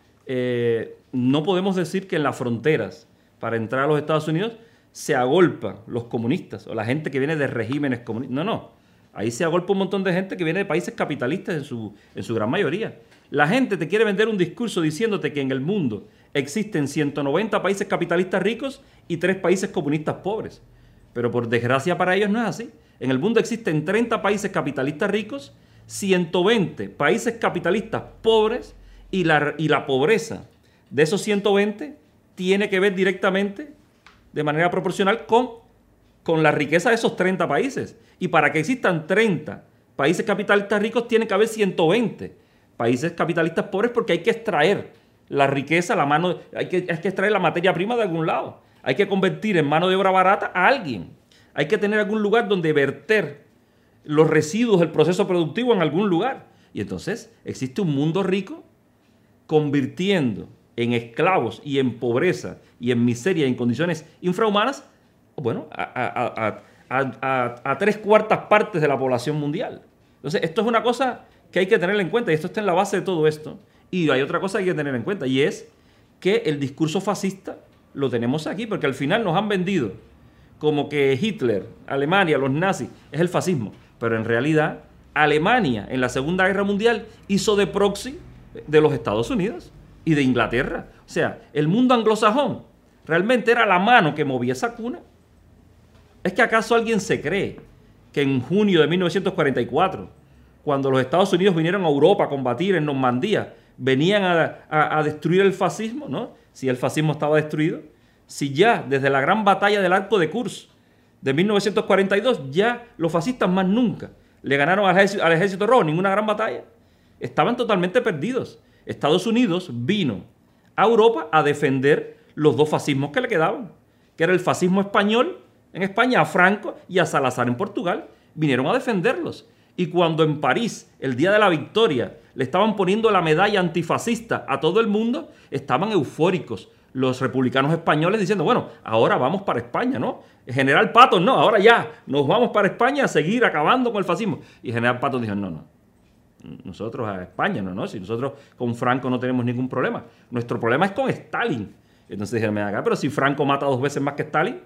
Eh, no podemos decir que en las fronteras para entrar a los Estados Unidos se agolpan los comunistas o la gente que viene de regímenes comunistas. No, no. Ahí se agolpa un montón de gente que viene de países capitalistas en su, en su gran mayoría. La gente te quiere vender un discurso diciéndote que en el mundo existen ciento noventa países capitalistas ricos y tres países comunistas pobres. Pero por desgracia para ellos no es así. En el mundo existen treinta países capitalistas ricos, ciento veinte países capitalistas pobres, y la, y la pobreza de esos ciento veinte tiene que ver directamente, de manera proporcional, con, con la riqueza de esos treinta países. Y para que existan treinta países capitalistas ricos, tiene que haber ciento veinte países capitalistas pobres, porque hay que extraer la riqueza, la mano, hay que, hay que extraer la materia prima de algún lado. Hay que convertir en mano de obra barata a alguien. Hay que tener algún lugar donde verter los residuos del proceso productivo en algún lugar. Y entonces existe un mundo rico convirtiendo en esclavos y en pobreza y en miseria y en condiciones infrahumanas, bueno, a, a, a, a, a, a tres cuartas partes de la población mundial. Entonces, esto es una cosa que hay que tener en cuenta, y esto está en la base de todo esto. Y hay otra cosa que hay que tener en cuenta, y es que el discurso fascista lo tenemos aquí, porque al final nos han vendido como que Hitler, Alemania, los nazis, es el fascismo. Pero en realidad, Alemania en la Segunda Guerra Mundial hizo de proxy de los Estados Unidos y de Inglaterra. O sea, el mundo anglosajón ¿Realmente era la mano que movía esa cuna? ¿Es que acaso alguien se cree que en junio de mil novecientos cuarenta y cuatro, cuando los Estados Unidos vinieron a Europa a combatir en Normandía, venían a, a, a destruir el fascismo? ¿No? Si el fascismo estaba destruido, si ya desde la gran batalla del Arco de Kursk de mil novecientos cuarenta y dos, ya los fascistas más nunca le ganaron al ejército, al ejército rojo ninguna gran batalla, estaban totalmente perdidos. Estados Unidos vino a Europa a defender los dos fascismos que le quedaban, que era el fascismo español en España, a Franco, y a Salazar en Portugal. Vinieron a defenderlos. Y cuando en París, el día de la victoria, le estaban poniendo la medalla antifascista a todo el mundo, estaban eufóricos los republicanos españoles diciendo, bueno, ahora vamos para España, ¿no? General Patton, no, ahora ya, nos vamos para España a seguir acabando con el fascismo. Y General Patton dijo, no, no, nosotros a España, no, no, si nosotros con Franco no tenemos ningún problema. Nuestro problema es con Stalin. Entonces dijeron, acá, pero si Franco mata dos veces más que Stalin.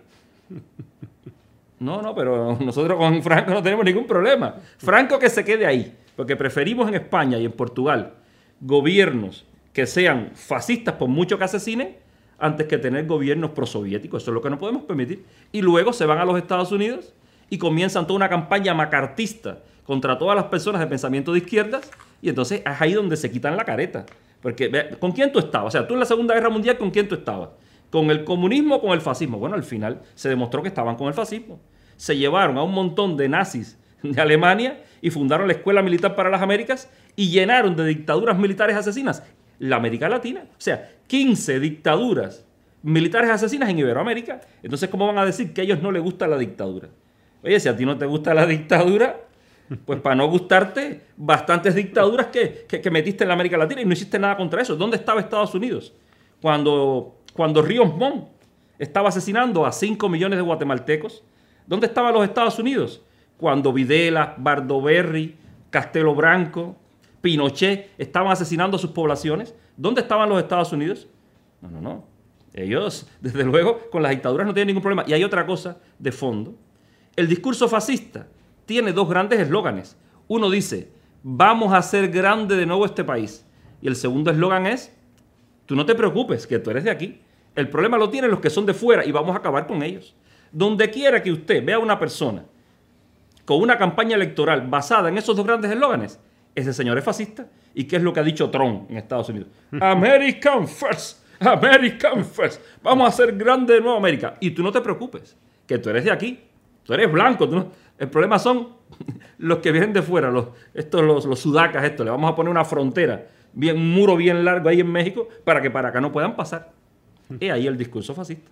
No, no, pero nosotros con Franco no tenemos ningún problema. Franco que se quede ahí, porque preferimos en España y en Portugal gobiernos que sean fascistas por mucho que asesinen, antes que tener gobiernos prosoviéticos. Eso es lo que no podemos permitir. Y luego se van a los Estados Unidos y comienzan toda una campaña macartista contra todas las personas de pensamiento de izquierdas, y entonces es ahí donde se quitan la careta. Porque, ¿con quién tú estabas? O sea, tú en la Segunda Guerra Mundial, ¿con quién tú estabas? ¿Con el comunismo o con el fascismo? Bueno, al final se demostró que estaban con el fascismo. Se llevaron a un montón de nazis de Alemania y fundaron la Escuela Militar para las Américas y llenaron de dictaduras militares asesinas la América Latina. O sea, quince dictaduras militares asesinas en Iberoamérica. Entonces, ¿cómo van a decir que a ellos no les gusta la dictadura? Oye, si a ti no te gusta la dictadura, pues para no gustarte, bastantes dictaduras que, que, que metiste en la América Latina y no hiciste nada contra eso. ¿Dónde estaba Estados Unidos? Cuando, cuando Ríos Montt estaba asesinando a cinco millones de guatemaltecos. ¿Dónde estaban los Estados Unidos? Cuando Videla, Bardoberry, Castelo Branco, Pinochet estaban asesinando a sus poblaciones. ¿Dónde estaban los Estados Unidos? No, no, no. Ellos, desde luego, con las dictaduras no tienen ningún problema. Y hay otra cosa de fondo. El discurso fascista tiene dos grandes eslóganes. Uno dice, vamos a hacer grande de nuevo este país. Y el segundo eslogan es, tú no te preocupes, que tú eres de aquí. El problema lo tienen los que son de fuera y vamos a acabar con ellos. Donde quiera que usted vea a una persona con una campaña electoral basada en esos dos grandes eslóganes, ese señor es fascista. ¿Y qué es lo que ha dicho Trump en Estados Unidos? American first, American first. Vamos a hacer grande de nuevo América. Y tú no te preocupes, que tú eres de aquí. Tú eres blanco. Tú no... El problema son los que vienen de fuera, los, estos, los, los sudacas, esto. Le vamos a poner una frontera, bien, un muro bien largo ahí en México, para que para acá no puedan pasar. Y ahí el discurso fascista.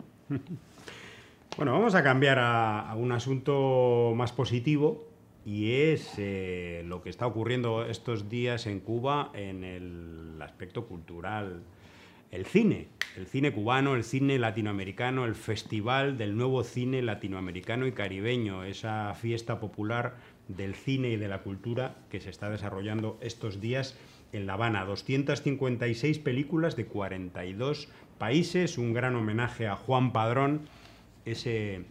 Bueno, vamos a cambiar a, a un asunto más positivo, y es eh, lo que está ocurriendo estos días en Cuba en el aspecto cultural. El cine, el cine cubano, el cine latinoamericano, el Festival del Nuevo Cine Latinoamericano y Caribeño, esa fiesta popular del cine y de la cultura que se está desarrollando estos días en La Habana. doscientas cincuenta y seis películas de cuarenta y dos países, un gran homenaje a Juan Padrón, ese eh,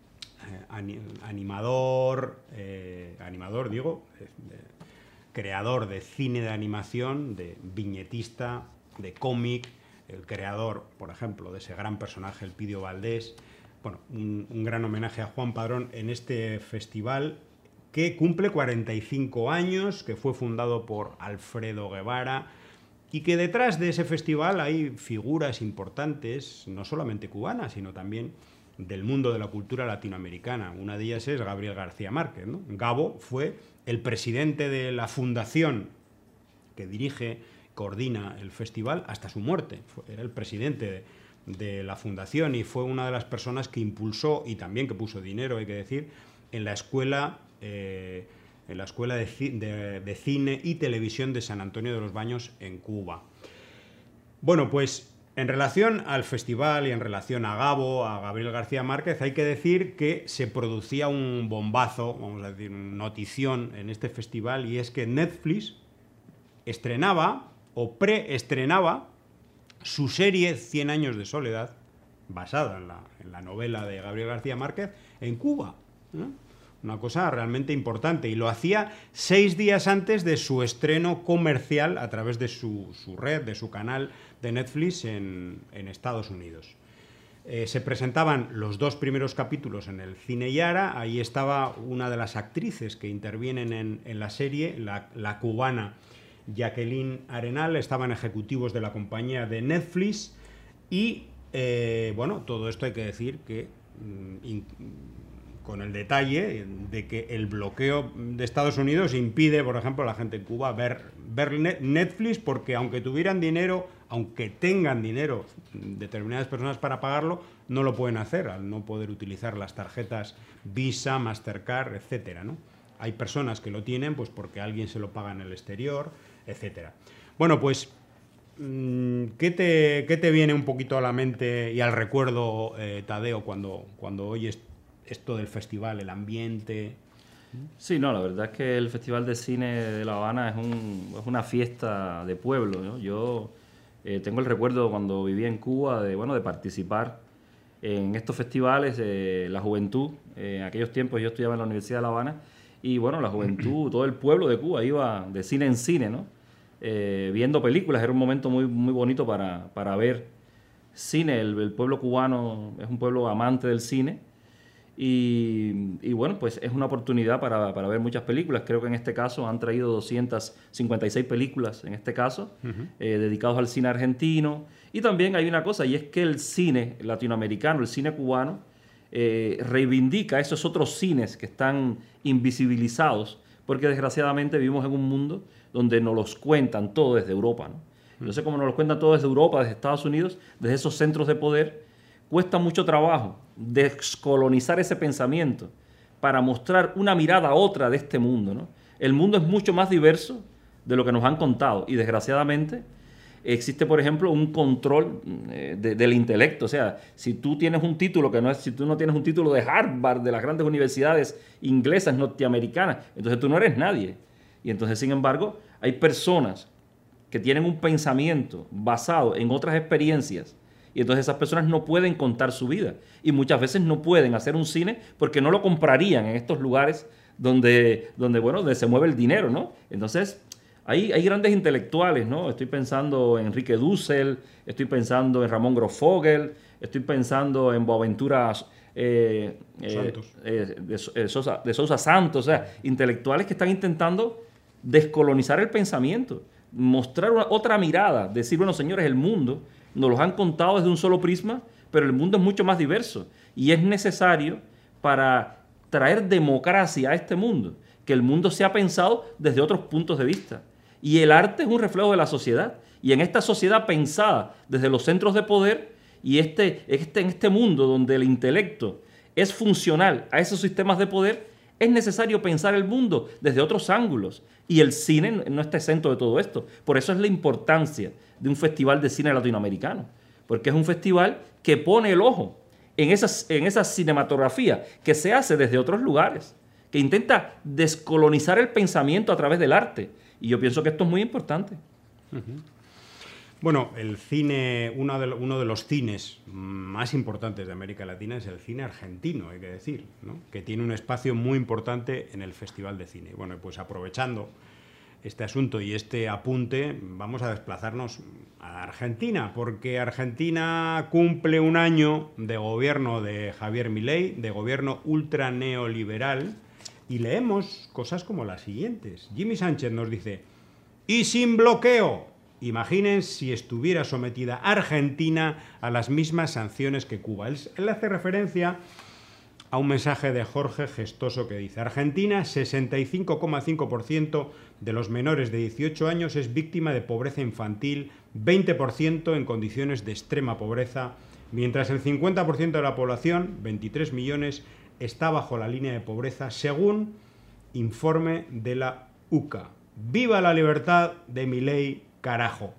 animador, eh, animador digo, eh, creador de cine de animación, de viñetista, de cómic, el creador, por ejemplo, de ese gran personaje, Elpidio Valdés. Bueno, un, un gran homenaje a Juan Padrón en este festival que cumple cuarenta y cinco años, que fue fundado por Alfredo Guevara, y que detrás de ese festival hay figuras importantes, no solamente cubanas, sino también del mundo de la cultura latinoamericana. Una de ellas es Gabriel García Márquez, ¿no? Gabo fue el presidente de la fundación que dirige, coordina el festival hasta su muerte. Fue, era el presidente de, de la fundación y fue una de las personas que impulsó y también que puso dinero, hay que decir, en la escuela, eh, en la escuela de, de, de cine y televisión de San Antonio de los Baños en Cuba. Bueno, pues en relación al festival y en relación a Gabo, a Gabriel García Márquez, hay que decir que se producía un bombazo, vamos a decir, una notición en este festival, y es que Netflix estrenaba o preestrenaba su serie Cien años de soledad, basada en la, en la novela de Gabriel García Márquez, en Cuba, ¿no? Una cosa realmente importante, y lo hacía seis días antes de su estreno comercial a través de su, su red, de su canal de Netflix en, en Estados Unidos. Eh, se presentaban los dos primeros capítulos en el Cine Yara. Ahí estaba una de las actrices que intervienen en, en la serie, la, la cubana Jacqueline Arenal. Estaban ejecutivos de la compañía de Netflix y, eh, bueno, todo esto hay que decir que mm, in, con el detalle de que el bloqueo de Estados Unidos impide, por ejemplo, a la gente en Cuba ver, ver Netflix, porque aunque tuvieran dinero, aunque tengan dinero determinadas personas para pagarlo, no lo pueden hacer, al no poder utilizar las tarjetas Visa, Mastercard, etcétera, ¿no? Hay personas que lo tienen pues porque alguien se lo paga en el exterior, etcétera. Bueno, pues, ¿qué te, qué te viene un poquito a la mente y al recuerdo, eh, Tadeo, cuando, cuando oyes esto del festival, el ambiente? Sí, no, la verdad es que el Festival de Cine de La Habana es, un, es una fiesta de pueblo, ¿no? Yo eh, tengo el recuerdo cuando vivía en Cuba de, bueno, de participar en estos festivales, eh, la juventud, eh, en aquellos tiempos yo estudiaba en la Universidad de La Habana, y bueno, la juventud, todo el pueblo de Cuba iba de cine en cine, ¿no? Eh, viendo películas. Era un momento muy, muy bonito para, para ver cine. El, el pueblo cubano es un pueblo amante del cine. Y, y bueno, pues es una oportunidad para, para ver muchas películas. Creo que en este caso han traído doscientas cincuenta y seis películas, en este caso, uh-huh. eh, dedicados al cine argentino. Y también hay una cosa, y es que el cine latinoamericano, el cine cubano, eh, reivindica esos otros cines que están invisibilizados, porque desgraciadamente vivimos en un mundo donde nos los cuentan todo desde Europa, ¿no? Entonces, como nos los cuentan todo desde Europa, desde Estados Unidos, desde esos centros de poder, cuesta mucho trabajo descolonizar ese pensamiento para mostrar una mirada otra de este mundo, ¿no? El mundo es mucho más diverso de lo que nos han contado y desgraciadamente existe, por ejemplo, un control eh, de, del intelecto. O sea, si tú tienes un título que no es, si tú no tienes un título de Harvard, de las grandes universidades inglesas, norteamericanas, entonces tú no eres nadie. Y entonces, sin embargo, hay personas que tienen un pensamiento basado en otras experiencias. Y entonces esas personas no pueden contar su vida. Y muchas veces no pueden hacer un cine porque no lo comprarían en estos lugares donde, donde, bueno, donde se mueve el dinero, ¿no? Entonces, hay, hay grandes intelectuales, ¿no? Estoy pensando en Enrique Dussel, estoy pensando en Ramón Grosfogel, estoy pensando en Boaventura eh, eh, eh, de, de, Sosa, de Sousa Santos, o sea, intelectuales que están intentando descolonizar el pensamiento, mostrar una, otra mirada, decir, bueno, señores, el mundo nos los han contado desde un solo prisma, pero el mundo es mucho más diverso y es necesario para traer democracia a este mundo, que el mundo sea pensado desde otros puntos de vista. Y el arte es un reflejo de la sociedad. Y en esta sociedad pensada desde los centros de poder y este, este, en este mundo donde el intelecto es funcional a esos sistemas de poder, es necesario pensar el mundo desde otros ángulos. Y el cine no está exento de todo esto. Por eso es la importancia de un festival de cine latinoamericano. Porque es un festival que pone el ojo en esa, en esa cinematografía que se hace desde otros lugares, que intenta descolonizar el pensamiento a través del arte. Y yo pienso que esto es muy importante. Uh-huh. Bueno, el cine, uno de, uno de los cines más importantes de América Latina es el cine argentino, hay que decir, ¿no? Que tiene un espacio muy importante en el Festival de Cine. Bueno, pues aprovechando este asunto y este apunte, vamos a desplazarnos a Argentina, porque Argentina cumple un año de gobierno de Javier Milei, de gobierno ultra neoliberal, y leemos cosas como las siguientes. Jimmy Sánchez nos dice, y sin bloqueo. Imaginen si estuviera sometida Argentina a las mismas sanciones que Cuba. Él, él hace referencia a un mensaje de Jorge Gestoso que dice, Argentina, sesenta y cinco coma cinco por ciento de los menores de dieciocho años es víctima de pobreza infantil, veinte por ciento en condiciones de extrema pobreza, mientras el cincuenta por ciento de la población, veintitrés millones, está bajo la línea de pobreza, según informe de la U C A. ¡Viva la libertad de Milei, carajo!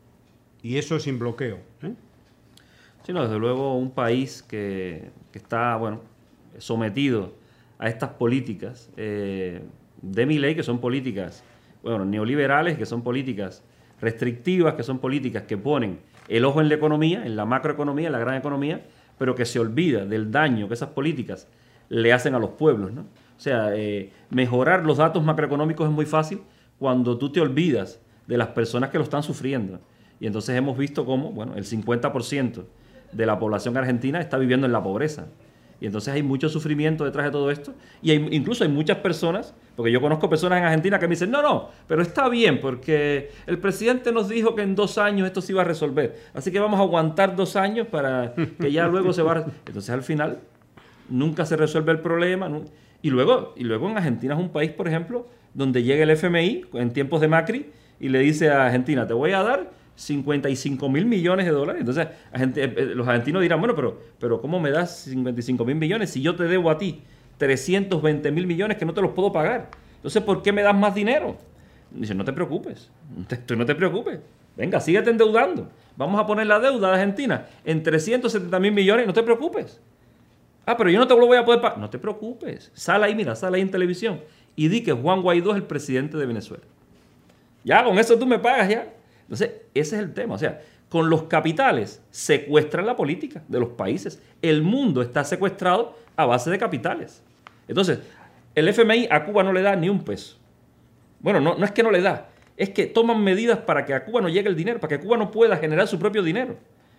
Y eso sin bloqueo, ¿eh? Sí, no, desde luego un país que, que está, bueno, sometido a estas políticas eh, de Milei, que son políticas, bueno, neoliberales, que son políticas restrictivas, que son políticas que ponen el ojo en la economía, en la macroeconomía, en la gran economía, pero que se olvida del daño que esas políticas le hacen a los pueblos, ¿no? O sea, eh, mejorar los datos macroeconómicos es muy fácil cuando tú te olvidas de las personas que lo están sufriendo. Y entonces hemos visto cómo, bueno, el cincuenta por ciento de la población argentina está viviendo en la pobreza. Y entonces hay mucho sufrimiento detrás de todo esto. Y hay, incluso hay muchas personas, porque yo conozco personas en Argentina que me dicen, no, no, pero está bien, porque el presidente nos dijo que en dos años esto se iba a resolver. Así que vamos a aguantar dos años para que ya luego se va a... Entonces al final nunca se resuelve el problema. No... Y, luego, y luego en Argentina es un país, por ejemplo, donde llega el F M I en tiempos de Macri y le dice a Argentina, te voy a dar cincuenta y cinco mil millones de dólares. Entonces, los argentinos dirán, bueno, pero, pero ¿cómo me das cincuenta y cinco mil millones si yo te debo a ti trescientos veinte mil millones que no te los puedo pagar? Entonces, ¿por qué me das más dinero? Dice, no te preocupes, tú no te preocupes. Venga, síguete endeudando. Vamos a poner la deuda de Argentina en trescientos setenta mil millones, no te preocupes. Ah, pero yo no te lo voy a poder pagar. No te preocupes. Sal ahí, mira, sal ahí en televisión y di que Juan Guaidó es el presidente de Venezuela. Ya, con eso tú me pagas ya. Entonces, ese es el tema. O sea, con los capitales secuestran la política de los países. El mundo está secuestrado a base de capitales. Entonces, el F M I a Cuba no le da ni un peso. Bueno, no, no es que no le da, es que toman medidas para que a Cuba no llegue el dinero, para que Cuba no pueda generar su propio dinero.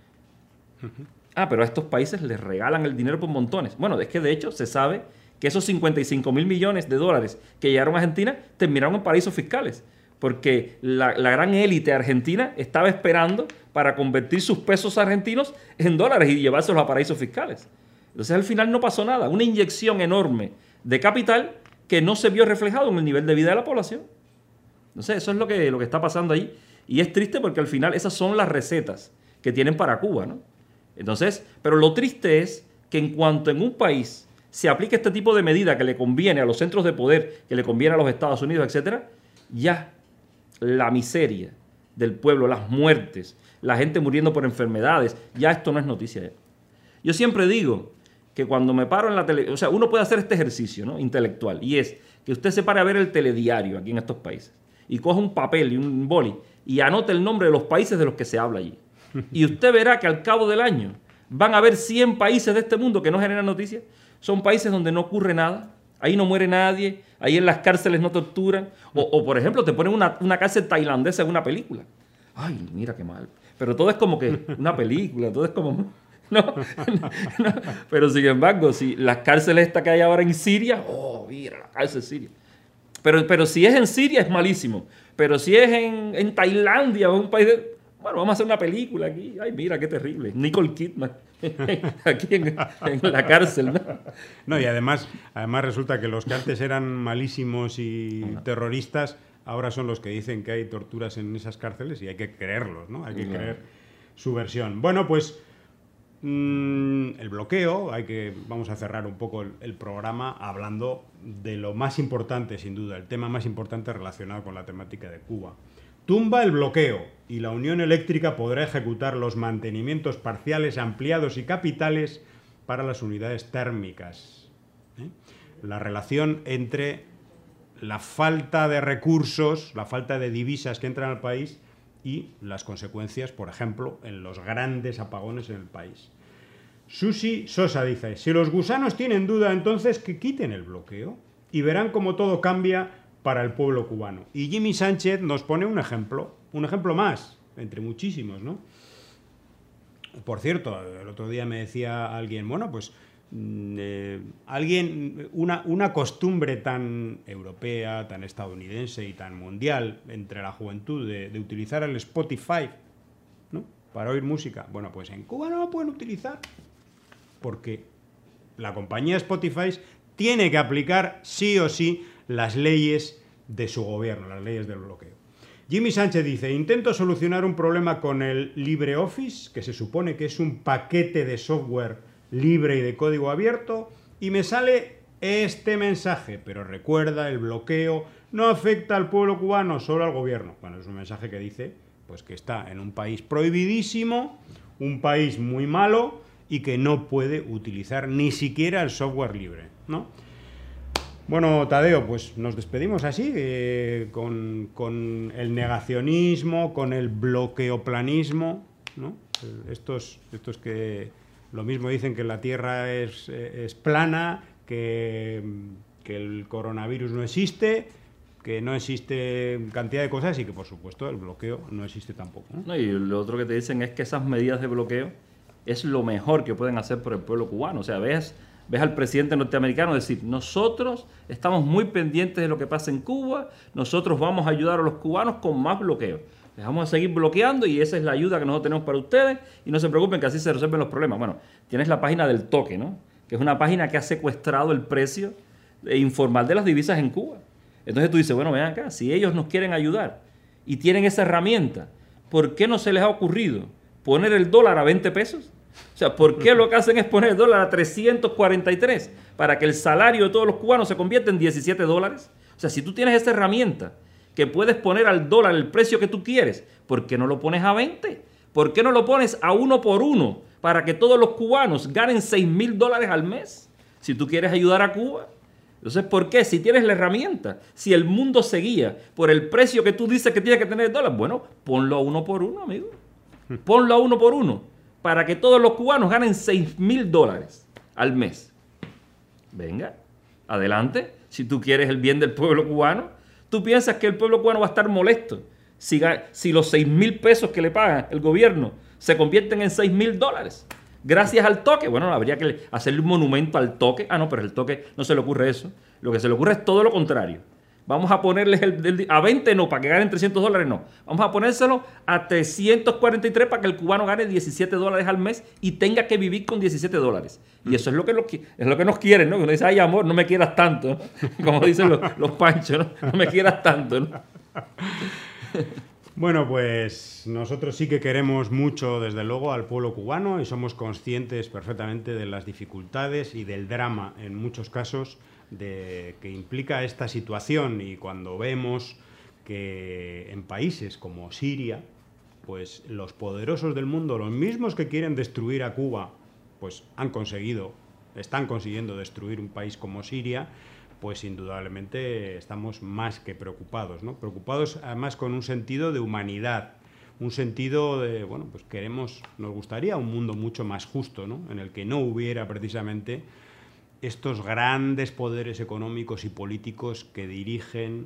Ah, pero a estos países les regalan el dinero por montones. Bueno, es que de hecho se sabe que esos cincuenta y cinco mil millones de dólares que llegaron a Argentina terminaron en paraísos fiscales. Porque la, la gran élite argentina estaba esperando para convertir sus pesos argentinos en dólares y llevárselos a paraísos fiscales. Entonces al final no pasó nada. Una inyección enorme de capital que no se vio reflejado en el nivel de vida de la población. Entonces eso es lo que, lo que está pasando ahí. Y es triste porque al final esas son las recetas que tienen para Cuba, ¿no? Entonces, pero lo triste es que en cuanto en un país se aplique este tipo de medida que le conviene a los centros de poder, que le conviene a los Estados Unidos, etcétera, ya la miseria del pueblo, las muertes, la gente muriendo por enfermedades, ya esto no es noticia. Yo siempre digo que cuando me paro en la tele, o sea, uno puede hacer este ejercicio, ¿no?, intelectual, y es que usted se pare a ver el telediario aquí en estos países y coja un papel y un boli y anote el nombre de los países de los que se habla allí. Y usted verá que al cabo del año van a haber cien países de este mundo que no generan noticias. Son países donde no ocurre nada. Ahí no muere nadie, ahí en las cárceles no torturan. O, o por ejemplo, te ponen una, una cárcel tailandesa en una película. Ay, mira qué mal. Pero todo es como que una película, todo es como... No, no, no. Pero sin embargo, si las cárceles estas que hay ahora en Siria, oh, mira, la cárcel siria. Pero, pero si es en Siria es malísimo. Pero si es en, en Tailandia o en un país de... Bueno, vamos a hacer una película aquí. Ay, mira, qué terrible. Nicole Kidman. Aquí en, en la cárcel, ¿no? No, y además, además resulta que los que antes eran malísimos y no. terroristas, ahora son los que dicen que hay torturas en esas cárceles y hay que creerlos, ¿no? Hay que no. creer su versión. Bueno, pues mmm, el bloqueo, hay que, vamos a cerrar un poco el, el programa hablando de lo más importante, sin duda, el tema más importante relacionado con la temática de Cuba. Tumba el bloqueo y la Unión Eléctrica podrá ejecutar los mantenimientos parciales, ampliados y capitales para las unidades térmicas. ¿Eh? La relación entre la falta de recursos, la falta de divisas que entran al país y las consecuencias, por ejemplo, en los grandes apagones en el país. Susi Sosa dice, si los gusanos tienen duda, entonces que quiten el bloqueo y verán cómo todo cambia para el pueblo cubano. Y Jimmy Sánchez nos pone un ejemplo, un ejemplo más, entre muchísimos, ¿no? Por cierto, el otro día me decía alguien, bueno, pues eh, alguien, una, una costumbre tan europea, tan estadounidense y tan mundial entre la juventud de, de utilizar el Spotify, ¿no?, para oír música. Bueno, pues en Cuba no lo pueden utilizar porque la compañía Spotify tiene que aplicar sí o sí las leyes de su gobierno, las leyes del bloqueo. Jimmy Sánchez dice, intento solucionar un problema con el LibreOffice, que se supone que es un paquete de software libre y de código abierto, y me sale este mensaje, pero recuerda, el bloqueo no afecta al pueblo cubano, solo al gobierno. Bueno, es un mensaje que dice pues que está en un país prohibidísimo, un país muy malo y que no puede utilizar ni siquiera el software libre, ¿no? Bueno, Tadeo, pues nos despedimos así, eh, con, con el negacionismo, con el bloqueoplanismo, ¿no? Estos, estos que lo mismo dicen que la Tierra es, es plana, que, que el coronavirus no existe, que no existe cantidad de cosas y que, por supuesto, el bloqueo no existe tampoco, ¿no? No, y lo otro que te dicen es que esas medidas de bloqueo es lo mejor que pueden hacer por el pueblo cubano. O sea, ves, ves al presidente norteamericano decir, nosotros estamos muy pendientes de lo que pasa en Cuba, nosotros vamos a ayudar a los cubanos con más bloqueos. Les vamos a seguir bloqueando y esa es la ayuda que nosotros tenemos para ustedes y no se preocupen que así se resuelven los problemas. Bueno, tienes la página del toque, ¿no? Que es una página que ha secuestrado el precio informal de las divisas en Cuba. Entonces tú dices, bueno, ven acá, si ellos nos quieren ayudar y tienen esa herramienta, ¿por qué no se les ha ocurrido poner el dólar a veinte pesos? O sea, ¿por qué lo que hacen es poner el dólar a trescientos cuarenta y tres para que el salario de todos los cubanos se convierta en diecisiete dólares? O sea, si tú tienes esa herramienta que puedes poner al dólar el precio que tú quieres, ¿por qué no lo pones a veinte? ¿Por qué no lo pones a uno por uno para que todos los cubanos ganen seis mil dólares al mes? Si tú quieres ayudar a Cuba. Entonces, ¿por qué? Si tienes la herramienta, si el mundo se guía por el precio que tú dices que tiene que tener el dólar, bueno, ponlo a uno por uno, amigo. Ponlo a uno por uno para que todos los cubanos ganen seis mil dólares al mes. Venga, adelante. Si tú quieres el bien del pueblo cubano, ¿tú piensas que el pueblo cubano va a estar molesto si, si los seis mil pesos que le paga el gobierno se convierten en seis mil dólares? Gracias al toque. Bueno, habría que hacerle un monumento al toque. Ah, no, pero el toque no se le ocurre eso. Lo que se le ocurre es todo lo contrario. Vamos a ponerles el, el, a veinte no, para que ganen trescientos dólares no. Vamos a ponérselo a trescientos cuarenta y tres para que el cubano gane diecisiete dólares al mes y tenga que vivir con diecisiete dólares. Y eso es lo que, lo, es lo que nos quieren, ¿no? Uno dice, ay, amor, no me quieras tanto, ¿no? Como dicen los, los panchos, ¿no? No me quieras tanto, ¿no? Bueno, pues nosotros sí que queremos mucho, desde luego, al pueblo cubano y somos conscientes perfectamente de las dificultades y del drama, en muchos casos, de que implica esta situación. Y cuando vemos que en países como Siria, pues los poderosos del mundo, los mismos que quieren destruir a Cuba, pues han conseguido, están consiguiendo destruir un país como Siria, pues indudablemente estamos más que preocupados, ¿no? Preocupados además con un sentido de humanidad, un sentido de, bueno, pues queremos, nos gustaría un mundo mucho más justo, ¿no? En el que no hubiera precisamente estos grandes poderes económicos y políticos que dirigen,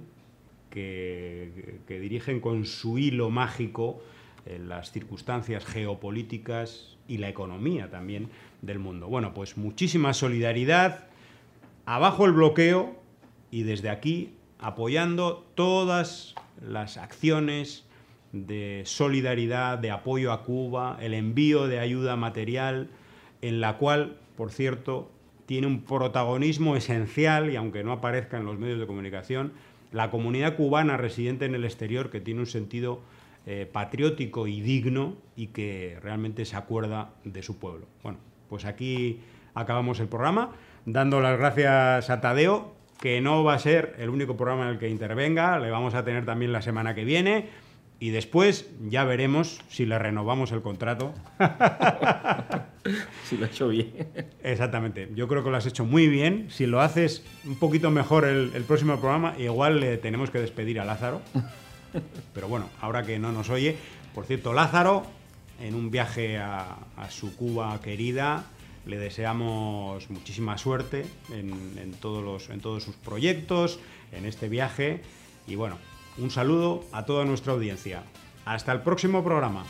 que, que dirigen con su hilo mágico en las circunstancias geopolíticas y la economía también del mundo. Bueno, pues muchísima solidaridad, abajo el bloqueo y desde aquí apoyando todas las acciones de solidaridad, de apoyo a Cuba, el envío de ayuda material, en la cual, por cierto, tiene un protagonismo esencial, y aunque no aparezca en los medios de comunicación, la comunidad cubana residente en el exterior, que tiene un sentido eh, patriótico y digno y que realmente se acuerda de su pueblo. Bueno, pues aquí acabamos el programa, dando las gracias a Tadeo, que no va a ser el único programa en el que intervenga, le vamos a tener también la semana que viene, y después ya veremos si le renovamos el contrato. Si lo he hecho bien. Exactamente, yo creo que lo has hecho muy bien. Si lo haces un poquito mejor el, el próximo programa, igual le tenemos que despedir a Lázaro. Pero bueno, ahora que no nos oye, por cierto, Lázaro, en un viaje a, a su Cuba querida, le deseamos muchísima suerte en, en, todos los, en todos sus proyectos, en este viaje. Y bueno, un saludo a toda nuestra audiencia. Hasta el próximo programa.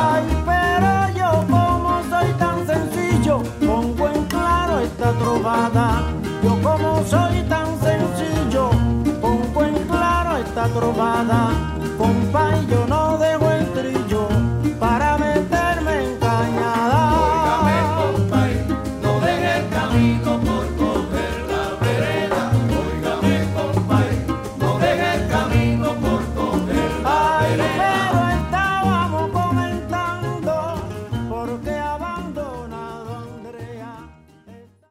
Trovada